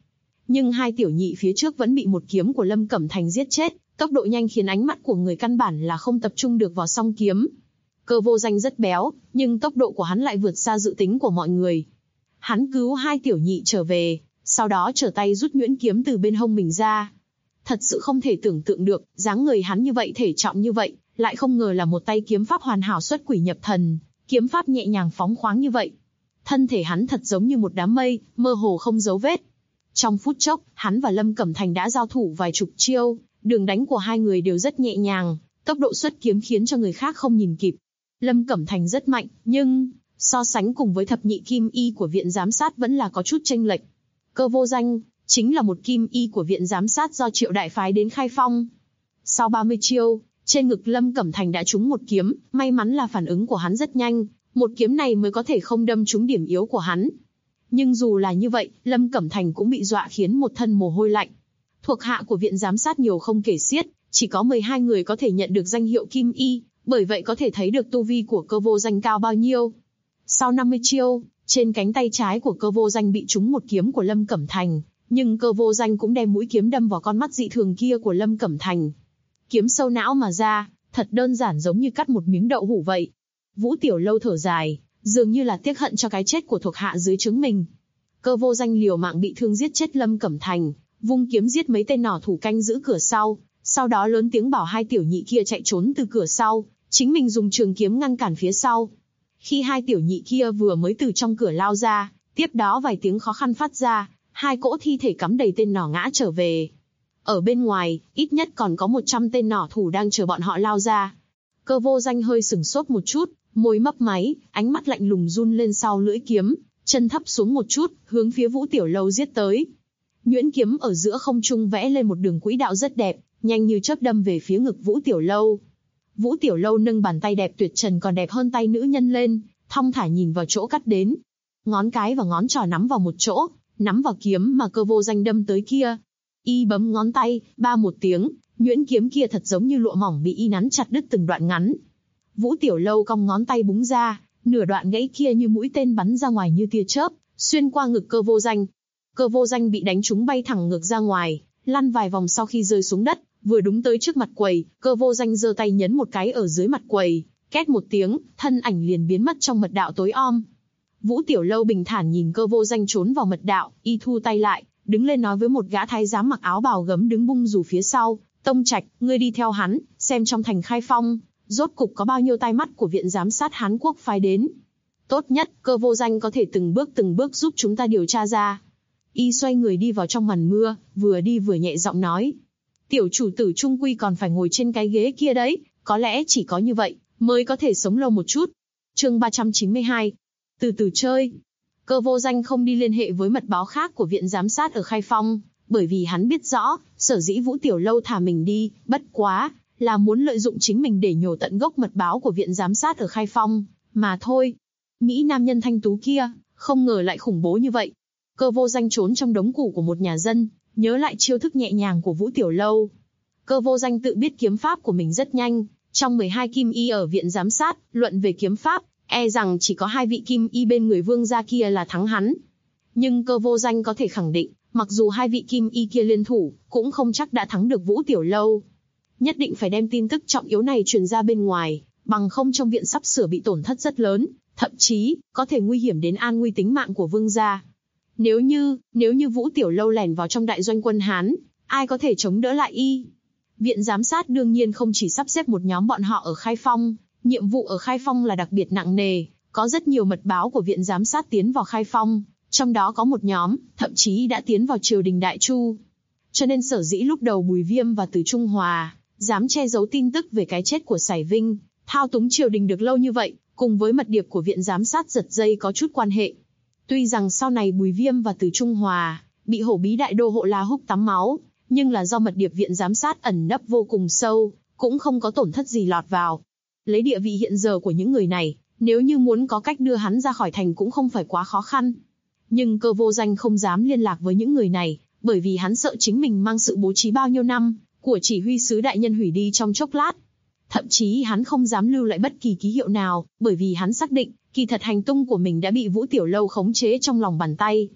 Nhưng hai tiểu nhị phía trước vẫn bị một kiếm của Lâm Cẩm Thành giết chết, tốc độ nhanh khiến ánh mắt của người căn bản là không tập trung được vào song kiếm. Cơ Vô Danh rất béo, nhưng tốc độ của hắn lại vượt xa dự tính của mọi người. Hắn cứu hai tiểu nhị trở về, sau đó trở tay rút nhuyễn kiếm từ bên hông mình ra. Thật sự không thể tưởng tượng được, dáng người hắn như vậy, thể trọng như vậy, lại không ngờ là một tay kiếm pháp hoàn hảo xuất quỷ nhập thần, kiếm pháp nhẹ nhàng phóng khoáng như vậy. Thân thể hắn thật giống như một đám mây, mơ hồ không dấu vết. Trong phút chốc, hắn và Lâm Cẩm Thành đã giao thủ vài chục chiêu, đường đánh của hai người đều rất nhẹ nhàng, tốc độ xuất kiếm khiến cho người khác không nhìn kịp. Lâm Cẩm Thành rất mạnh, nhưng so sánh cùng với thập nhị kim y của viện giám sát vẫn là có chút chênh lệch. Cơ Vô Danh chính là một kim y của viện giám sát do Triệu Đại phái đến khai phong. Sau 30 chiêu, trên ngực Lâm Cẩm Thành đã trúng một kiếm, may mắn là phản ứng của hắn rất nhanh, một kiếm này mới có thể không đâm trúng điểm yếu của hắn. Nhưng dù là như vậy, Lâm Cẩm Thành cũng bị dọa khiến một thân mồ hôi lạnh. Thuộc hạ của viện giám sát nhiều không kể xiết, chỉ có 12 người có thể nhận được danh hiệu kim y, bởi vậy có thể thấy được tu vi của Cơ Vô Danh cao bao nhiêu. Sau 50 chiêu, trên cánh tay trái của Cơ Vô Danh bị trúng một kiếm của Lâm Cẩm Thành, nhưng Cơ Vô Danh cũng đem mũi kiếm đâm vào con mắt dị thường kia của Lâm Cẩm Thành. Kiếm sâu não mà ra, thật đơn giản giống như cắt một miếng đậu hũ vậy. Vũ Tiểu Lâu thở dài, dường như là tiếc hận cho cái chết của thuộc hạ dưới trướng mình. Cơ Vô Danh liều mạng bị thương giết chết Lâm Cẩm Thành, vung kiếm giết mấy tên nỏ thủ canh giữ cửa sau đó lớn tiếng bảo hai tiểu nhị kia chạy trốn từ cửa sau, chính mình dùng trường kiếm ngăn cản phía sau. Khi hai tiểu nhị kia vừa mới từ trong cửa lao ra, tiếp đó vài tiếng khó khăn phát ra, hai cỗ thi thể cắm đầy tên nỏ ngã trở về. Ở bên ngoài, ít nhất còn có 100 tên nỏ thủ đang chờ bọn họ lao ra. Cơ Vô Danh hơi sửng sốt một chút, môi mấp máy, ánh mắt lạnh lùng run lên sau lưỡi kiếm, chân thấp xuống một chút, hướng phía Vũ Tiểu Lâu giết tới. Nhuyễn kiếm ở giữa không trung vẽ lên một đường quỹ đạo rất đẹp, nhanh như chớp đâm về phía ngực Vũ Tiểu Lâu. Vũ Tiểu Lâu nâng bàn tay đẹp tuyệt trần còn đẹp hơn tay nữ nhân lên, thong thả nhìn vào chỗ cắt đến. Ngón cái và ngón trỏ nắm vào một chỗ, nắm vào kiếm mà Cơ Vô Danh đâm tới kia. Y bấm ngón tay, ba một tiếng, nhuyễn kiếm kia thật giống như lụa mỏng bị y nắn chặt đứt từng đoạn ngắn. Vũ Tiểu Lâu cong ngón tay búng ra, nửa đoạn gãy kia như mũi tên bắn ra ngoài như tia chớp, xuyên qua ngực Cơ Vô Danh. Cơ Vô Danh bị đánh trúng bay thẳng ngược ra ngoài, lăn vài vòng sau khi rơi xuống đất, vừa đúng tới trước mặt quầy, Cơ Vô Danh giơ tay nhấn một cái ở dưới mặt quầy, két một tiếng, thân ảnh liền biến mất trong mật đạo tối om. Vũ Tiểu Lâu bình thản nhìn Cơ Vô Danh trốn vào mật đạo, y thu tay lại, đứng lên nói với một gã thái giám mặc áo bào gấm đứng bung dù phía sau, Tông Trạch, ngươi đi theo hắn, xem trong thành khai phong, rốt cục có bao nhiêu tai mắt của viện giám sát Hán Quốc phái đến. Tốt nhất, Cơ Vô Danh có thể từng bước giúp chúng ta điều tra ra. Y xoay người đi vào trong màn mưa, vừa đi vừa nhẹ giọng nói. Tiểu chủ tử trung quy còn phải ngồi trên cái ghế kia đấy, có lẽ chỉ có như vậy, mới có thể sống lâu một chút. Chương 392. Từ từ chơi. Cơ Vô Danh không đi liên hệ với mật báo khác của viện giám sát ở Khai Phong, bởi vì hắn biết rõ, sở dĩ Vũ Tiểu Lâu thả mình đi, bất quá là muốn lợi dụng chính mình để nhổ tận gốc mật báo của viện giám sát ở Khai Phong, mà thôi. Mỹ nam nhân thanh tú kia, không ngờ lại khủng bố như vậy. Cơ Vô Danh trốn trong đống củ của một nhà dân, nhớ lại chiêu thức nhẹ nhàng của Vũ Tiểu Lâu. Cơ Vô Danh tự biết kiếm pháp của mình rất nhanh, trong 12 kim y ở viện giám sát, luận về kiếm pháp, e rằng chỉ có 2 vị kim y bên người vương gia kia là thắng hắn. Nhưng Cơ Vô Danh có thể khẳng định, mặc dù 2 vị kim y kia liên thủ, cũng không chắc đã thắng được Vũ Tiểu Lâu. Nhất định phải đem tin tức trọng yếu này truyền ra bên ngoài, bằng không trong viện sắp sửa bị tổn thất rất lớn, thậm chí có thể nguy hiểm đến an nguy tính mạng của vương gia. Nếu như Vũ Tiểu Lâu lẻn vào trong đại doanh quân Hán, ai có thể chống đỡ lại y? Viện giám sát đương nhiên không chỉ sắp xếp một nhóm bọn họ ở Khai Phong, nhiệm vụ ở Khai Phong là đặc biệt nặng nề, có rất nhiều mật báo của viện giám sát tiến vào Khai Phong, trong đó có một nhóm, thậm chí đã tiến vào triều đình Đại Chu. Cho nên sở dĩ lúc đầu Bùi Viêm và Từ Trung Hòa dám che giấu tin tức về cái chết của Sải Vinh, thao túng triều đình được lâu như vậy, cùng với mật điệp của viện giám sát giật dây có chút quan hệ. Tuy rằng sau này Bùi Viêm và Từ Trung Hòa bị hổ bí đại đô Hộ La Húc tắm máu, nhưng là do mật điệp viện giám sát ẩn nấp vô cùng sâu, cũng không có tổn thất gì lọt vào. Lấy địa vị hiện giờ của những người này, nếu như muốn có cách đưa hắn ra khỏi thành cũng không phải quá khó khăn. Nhưng Cơ Vô Danh không dám liên lạc với những người này, bởi vì hắn sợ chính mình mang sự bố trí bao nhiêu năm của chỉ huy sứ đại nhân hủy đi trong chốc lát. Thậm chí hắn không dám lưu lại bất kỳ ký hiệu nào, bởi vì hắn xác định, kỳ thật hành tung của mình đã bị Vũ Tiểu Lâu khống chế trong lòng bàn tay.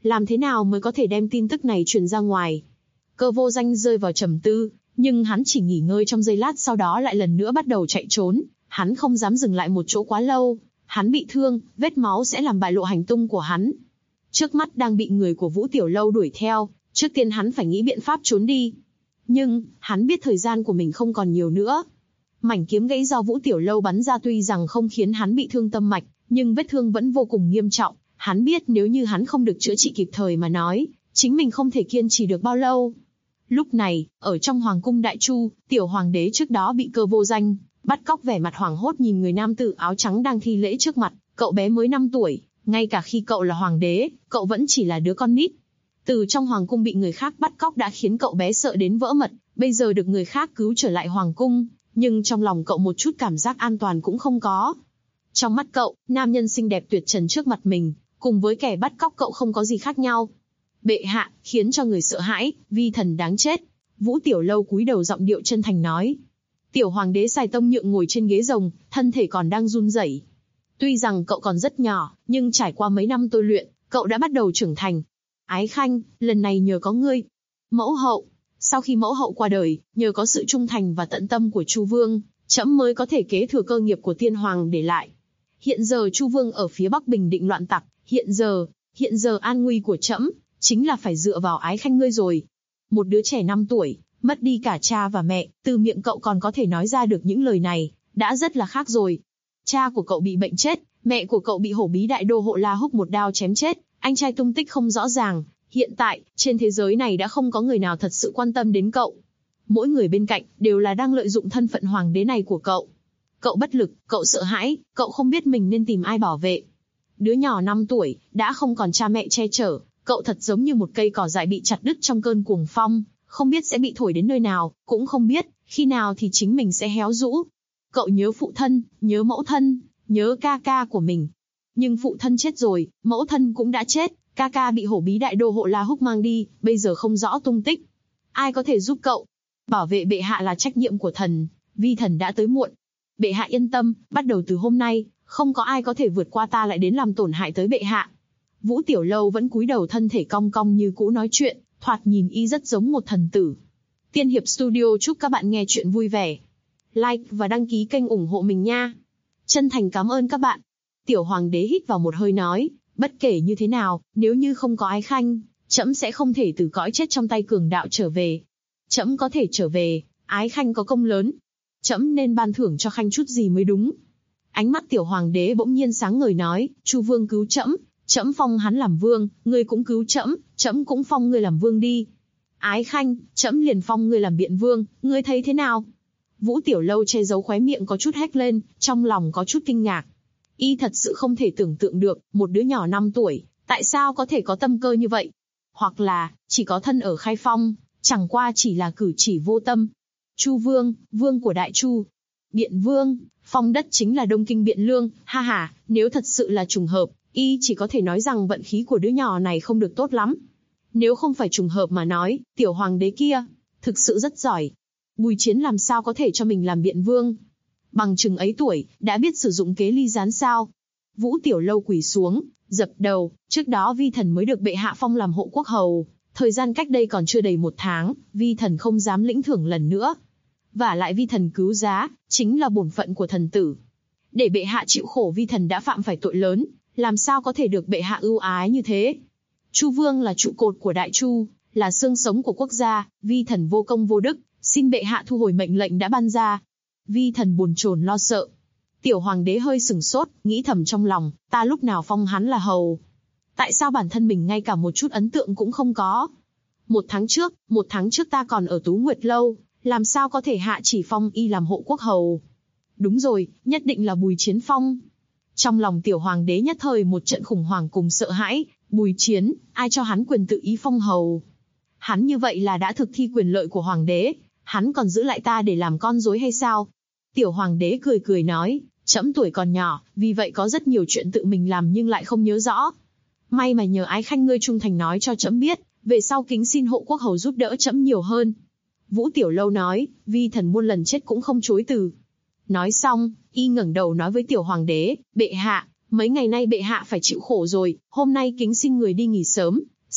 làm thế nào mới có thể đem tin tức này truyền ra ngoài? Cơ Vô Danh rơi vào trầm tư, nhưng hắn chỉ nghỉ ngơi trong giây lát, sau đó lại lần nữa bắt đầu chạy trốn. Hắn không dám dừng lại một chỗ quá lâu, hắn bị thương, vết máu sẽ làm bại lộ hành tung của hắn. Trước mắt đang bị người của Vũ Tiểu Lâu đuổi theo, trước tiên hắn phải nghĩ biện pháp trốn đi. Nhưng, hắn biết thời gian của mình không còn nhiều nữa. Mảnh kiếm gãy do Vũ Tiểu Lâu bắn ra tuy rằng không khiến hắn bị thương tâm mạch, nhưng vết thương vẫn vô cùng nghiêm trọng. Hắn biết nếu như hắn không được chữa trị kịp thời mà nói, chính mình không thể kiên trì được bao lâu. Lúc này, ở trong Hoàng cung Đại Chu, tiểu hoàng đế trước đó bị Cơ Vô Danh bắt cóc, vẻ mặt hoảng hốt nhìn người nam tử áo trắng đang thi lễ trước mặt. Cậu bé mới 5 tuổi, ngay cả khi cậu là hoàng đế, cậu vẫn chỉ là đứa con nít. Từ trong hoàng cung bị người khác bắt cóc đã khiến cậu bé sợ đến vỡ mật, bây giờ được người khác cứu trở lại hoàng cung, nhưng trong lòng cậu một chút cảm giác an toàn cũng không có. Trong mắt cậu, nam nhân xinh đẹp tuyệt trần trước mặt mình, cùng với kẻ bắt cóc cậu không có gì khác nhau. Bệ hạ, khiến cho người sợ hãi, vi thần đáng chết. Vũ Tiểu Lâu cúi đầu giọng điệu chân thành nói. Tiểu hoàng đế Sài Tông Nhượng ngồi trên ghế rồng, thân thể còn đang run rẩy. Tuy rằng cậu còn rất nhỏ, nhưng trải qua mấy năm tôi luyện, cậu đã bắt đầu trưởng thành. Ái Khanh, lần này nhờ có ngươi. Mẫu hậu, sau khi mẫu hậu qua đời, nhờ có sự trung thành và tận tâm của Chu Vương, trẫm mới có thể kế thừa cơ nghiệp của tiên hoàng để lại. Hiện giờ Chu Vương ở phía Bắc bình định loạn tặc, hiện giờ an nguy của trẫm chính là phải dựa vào Ái Khanh ngươi rồi. Một đứa trẻ 5 tuổi, mất đi cả cha và mẹ, từ miệng cậu còn có thể nói ra được những lời này, đã rất là khác rồi. Cha của cậu bị bệnh chết, mẹ của cậu bị hổ bí đại đô Hộ La Húc một đao chém chết, anh trai tung tích không rõ ràng. Hiện tại, trên thế giới này đã không có người nào thật sự quan tâm đến cậu. Mỗi người bên cạnh đều là đang lợi dụng thân phận hoàng đế này của cậu. Cậu bất lực, cậu sợ hãi, cậu không biết mình nên tìm ai bảo vệ. Đứa nhỏ 5 tuổi, đã không còn cha mẹ che chở, cậu thật giống như một cây cỏ dại bị chặt đứt trong cơn cuồng phong, không biết sẽ bị thổi đến nơi nào, cũng không biết khi nào thì chính mình sẽ héo rũ. Cậu nhớ phụ thân, nhớ mẫu thân, nhớ ca ca của mình. Nhưng phụ thân chết rồi, mẫu thân cũng đã chết, ca ca bị hổ bí đại đô Hộ La Húc mang đi, bây giờ không rõ tung tích. Ai có thể giúp cậu? Bảo vệ bệ hạ là trách nhiệm của thần, vi thần đã tới muộn. Bệ hạ yên tâm, bắt đầu từ hôm nay, không có ai có thể vượt qua ta lại đến làm tổn hại tới bệ hạ. Vũ Tiểu Lâu vẫn cúi đầu, thân thể cong cong như cũ nói chuyện, thoạt nhìn y rất giống một thần tử. Tiên Hiệp Studio chúc các bạn nghe chuyện vui vẻ. Like và đăng ký kênh ủng hộ mình nha. Chân thành cảm ơn các bạn. Tiểu hoàng đế hít vào một hơi nói, bất kể như thế nào, nếu như không có Ái Khanh, trẫm sẽ không thể từ cõi chết trong tay cường đạo trở về. Trẫm có thể trở về, Ái Khanh có công lớn. Trẫm nên ban thưởng cho Khanh chút gì mới đúng. Ánh mắt tiểu hoàng đế bỗng nhiên sáng ngời nói, Chu Vương cứu trẫm, trẫm phong hắn làm vương, ngươi cũng cứu trẫm, trẫm cũng phong ngươi làm vương đi. Ái Khanh, trẫm liền phong ngươi làm biện vương, ngươi thấy thế nào? Vũ Tiểu Lâu che giấu khóe miệng có chút hét lên, trong lòng có chút kinh ngạc. Y thật sự không thể tưởng tượng được, một đứa nhỏ 5 tuổi, tại sao có thể có tâm cơ như vậy? Hoặc là, chỉ có thân ở Khai Phong, chẳng qua chỉ là cử chỉ vô tâm. Chu Vương, vương của Đại Chu. Biện vương, phong đất chính là Đông Kinh Biện Lương, ha ha, nếu thật sự là trùng hợp, y chỉ có thể nói rằng vận khí của đứa nhỏ này không được tốt lắm. Nếu không phải trùng hợp mà nói, tiểu hoàng đế kia, thực sự rất giỏi. Bùi Chiến làm sao có thể cho mình làm biện vương? Bằng chừng ấy tuổi, đã biết sử dụng kế ly gián sao? Vũ Tiểu Lâu quỳ xuống, dập đầu, trước đó vi thần mới được bệ hạ phong làm hộ quốc hầu. Thời gian cách đây còn chưa đầy 1 tháng, vi thần không dám lĩnh thưởng lần nữa. Vả lại vi thần cứu giá, chính là bổn phận của thần tử. Để bệ hạ chịu khổ vi thần đã phạm phải tội lớn, làm sao có thể được bệ hạ ưu ái như thế? Chu Vương là trụ cột của Đại Chu, là xương sống của quốc gia, vi thần vô công vô đức, xin bệ hạ thu hồi mệnh lệnh đã ban ra. Vi thần bồn chồn lo sợ. Tiểu hoàng đế hơi sửng sốt, nghĩ thầm trong lòng, ta lúc nào phong hắn là hầu? Tại sao bản thân mình ngay cả một chút ấn tượng cũng không có? Một tháng trước ta còn ở Tú Nguyệt Lâu, làm sao có thể hạ chỉ phong y làm hộ quốc hầu? Đúng rồi, nhất định là Bùi Chiến phong. Trong lòng tiểu hoàng đế nhất thời một trận khủng hoảng cùng sợ hãi, Bùi Chiến, ai cho hắn quyền tự ý phong hầu? Hắn như vậy là đã thực thi quyền lợi của hoàng đế, hắn còn giữ lại ta để làm con rối hay sao? Tiểu hoàng đế cười cười nói, trẫm tuổi còn nhỏ, vì vậy có rất nhiều chuyện tự mình làm nhưng lại không nhớ rõ. May mà nhờ Ái Khanh ngươi trung thành nói cho trẫm biết, về sau kính xin hộ quốc hầu giúp đỡ trẫm nhiều hơn. Vũ Tiểu Lâu nói, vi thần muôn lần chết cũng không chối từ. Nói xong, y ngẩng đầu nói với tiểu hoàng đế, bệ hạ, mấy ngày nay bệ hạ phải chịu khổ rồi, hôm nay kính xin người đi nghỉ sớm,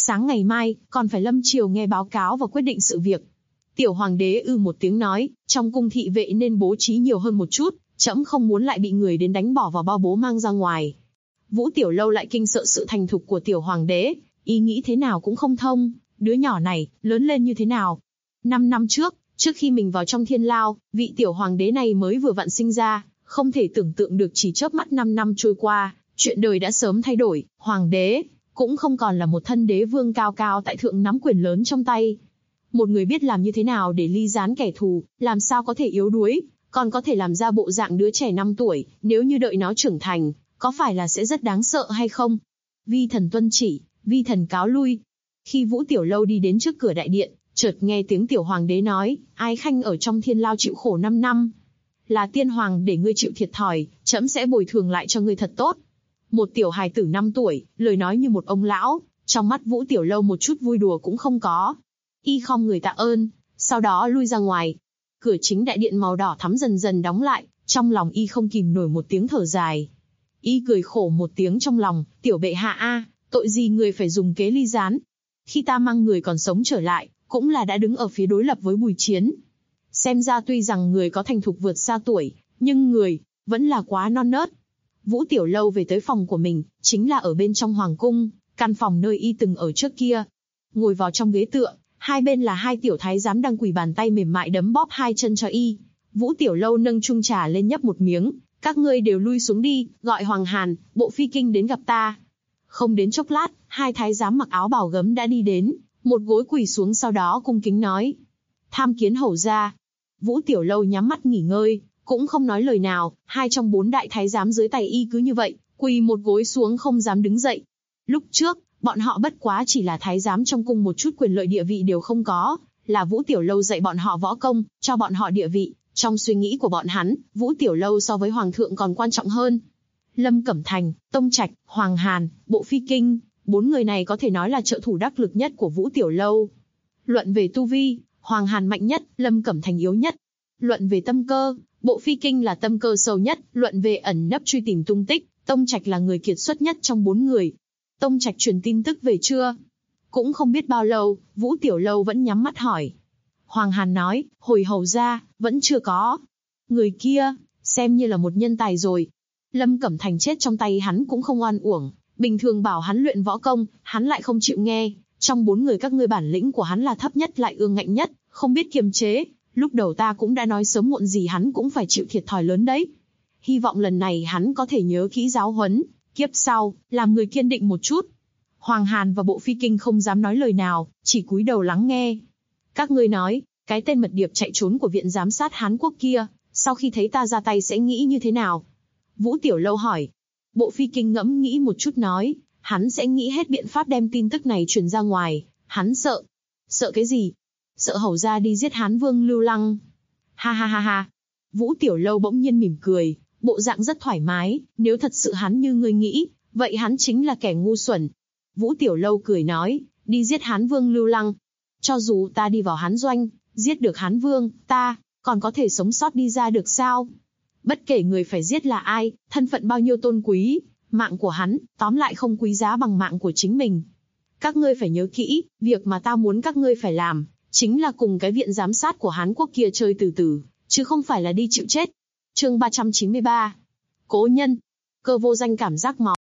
Sáng ngày mai, còn phải lâm triều nghe báo cáo và quyết định sự việc. Tiểu hoàng đế một tiếng nói, trong cung thị vệ nên bố trí nhiều hơn một chút, trẫm không muốn lại bị người đến đánh bỏ vào bao bố mang ra ngoài. Vũ Tiểu Lâu lại kinh sợ sự thành thục của tiểu hoàng đế, ý nghĩ thế nào cũng không thông, đứa nhỏ này, lớn lên như thế nào. 5 năm trước khi mình vào trong thiên lao, vị tiểu hoàng đế này mới vừa vặn sinh ra, không thể tưởng tượng được chỉ chớp mắt 5 năm trôi qua, chuyện đời đã sớm thay đổi, hoàng đế cũng không còn là một thân đế vương cao cao tại thượng nắm quyền lớn trong tay. Một người biết làm như thế nào để ly gián kẻ thù, làm sao có thể yếu đuối, còn có thể làm ra bộ dạng đứa trẻ 5 tuổi, nếu như đợi nó trưởng thành, có phải là sẽ rất đáng sợ hay không? Vi thần tuân chỉ, vi thần cáo lui. Khi Vũ Tiểu Lâu đi đến trước cửa đại điện, chợt nghe tiếng tiểu hoàng đế nói, Ái Khanh ở trong thiên lao chịu khổ 5 năm. Là tiên hoàng để ngươi chịu thiệt thòi, trẫm sẽ bồi thường lại cho ngươi thật tốt. Một tiểu hài tử 5 tuổi, lời nói như một ông lão, trong mắt Vũ Tiểu Lâu một chút vui đùa cũng không có. Y khom người tạ ơn, sau đó lui ra ngoài. Cửa chính đại điện màu đỏ thắm dần dần đóng lại, trong lòng y không kìm nổi một tiếng thở dài. Y cười khổ một tiếng trong lòng, tiểu bệ hạ a, tội gì người phải dùng kế ly gián. Khi ta mang người còn sống trở lại, cũng là đã đứng ở phía đối lập với Bùi Chiến. Xem ra tuy rằng người có thành thục vượt xa tuổi, nhưng người vẫn là quá non nớt. Vũ Tiểu Lâu về tới phòng của mình, chính là ở bên trong hoàng cung, căn phòng nơi y từng ở trước kia. Ngồi vào trong ghế tựa, hai bên là hai tiểu thái giám đang quỳ bàn tay mềm mại đấm bóp hai chân cho y. Vũ Tiểu Lâu nâng chung trà lên nhấp một miếng, các ngươi đều lui xuống đi, gọi Hoàng Hàn, Bộ Phi Kinh đến gặp ta. Không đến chốc lát, hai thái giám mặc áo bào gấm đã đi đến, một gối quỳ xuống sau đó cung kính nói. Tham kiến hầu gia. Vũ Tiểu Lâu nhắm mắt nghỉ ngơi, cũng không nói lời nào, 2 trong 4 đại thái giám dưới tay y cứ như vậy, quỳ một gối xuống không dám đứng dậy. Lúc trước, bọn họ bất quá chỉ là thái giám trong cung, một chút quyền lợi địa vị đều không có, là Vũ Tiểu Lâu dạy bọn họ võ công, cho bọn họ địa vị. Trong suy nghĩ của bọn hắn, Vũ Tiểu Lâu so với Hoàng thượng còn quan trọng hơn. Lâm Cẩm Thành, Tông Trạch, Hoàng Hàn, Bộ Phi Kinh, 4 người này có thể nói là trợ thủ đắc lực nhất của Vũ Tiểu Lâu. Luận về tu vi, Hoàng Hàn mạnh nhất, Lâm Cẩm Thành yếu nhất. Luận về tâm cơ, Bộ Phi Kinh là tâm cơ sâu nhất. Luận về ẩn nấp truy tìm tung tích, Tông Trạch là người kiệt xuất nhất trong 4 người. Tông Trạch truyền tin tức về chưa? Cũng không biết bao lâu, Vũ Tiểu Lâu vẫn nhắm mắt hỏi. Hoàng Hàn nói, hồi hầu ra, vẫn chưa có. Người kia, xem như là một nhân tài rồi. Lâm Cẩm Thành chết trong tay hắn cũng không oan uổng. Bình thường bảo hắn luyện võ công, hắn lại không chịu nghe. Trong 4 người các ngươi bản lĩnh của hắn là thấp nhất lại ương ngạnh nhất, không biết kiềm chế. Lúc đầu ta cũng đã nói sớm muộn gì hắn cũng phải chịu thiệt thòi lớn đấy. Hy vọng lần này hắn có thể nhớ kỹ giáo huấn, kiếp sau, làm người kiên định một chút. Hoàng Hàn và Bộ Phi Kinh không dám nói lời nào, chỉ cúi đầu lắng nghe. Các ngươi nói, cái tên mật điệp chạy trốn của viện giám sát Hán Quốc kia, sau khi thấy ta ra tay sẽ nghĩ như thế nào? Vũ Tiểu Lâu hỏi. Bộ Phi Kinh ngẫm nghĩ một chút nói, hắn sẽ nghĩ hết biện pháp đem tin tức này truyền ra ngoài, hắn sợ. Sợ cái gì? Sợ hầu ra đi giết Hán Vương Lưu Lăng. Ha ha ha ha. Vũ Tiểu Lâu bỗng nhiên mỉm cười, bộ dạng rất thoải mái, nếu thật sự hắn như ngươi nghĩ, vậy hắn chính là kẻ ngu xuẩn. Vũ Tiểu Lâu cười nói, đi giết Hán Vương Lưu Lăng. Cho dù ta đi vào Hán Doanh, giết được Hán Vương, ta còn có thể sống sót đi ra được sao? Bất kể người phải giết là ai, thân phận bao nhiêu tôn quý, mạng của hắn, tóm lại không quý giá bằng mạng của chính mình. Các ngươi phải nhớ kỹ, việc mà ta muốn các ngươi phải làm, chính là cùng cái viện giám sát của Hán Quốc kia chơi từ từ, chứ không phải là đi chịu chết. Chương 393. Cố nhân. Cơ vô danh cảm giác máu.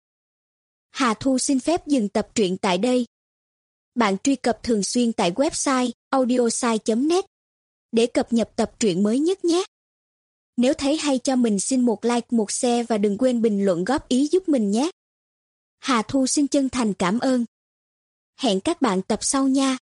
Hà Thu xin phép dừng tập truyện tại đây. Bạn truy cập thường xuyên tại website audiosai.net để cập nhật tập truyện mới nhất nhé. Nếu thấy hay cho mình xin một like, một share và đừng quên bình luận góp ý giúp mình nhé. Hà Thu xin chân thành cảm ơn. Hẹn các bạn tập sau nha.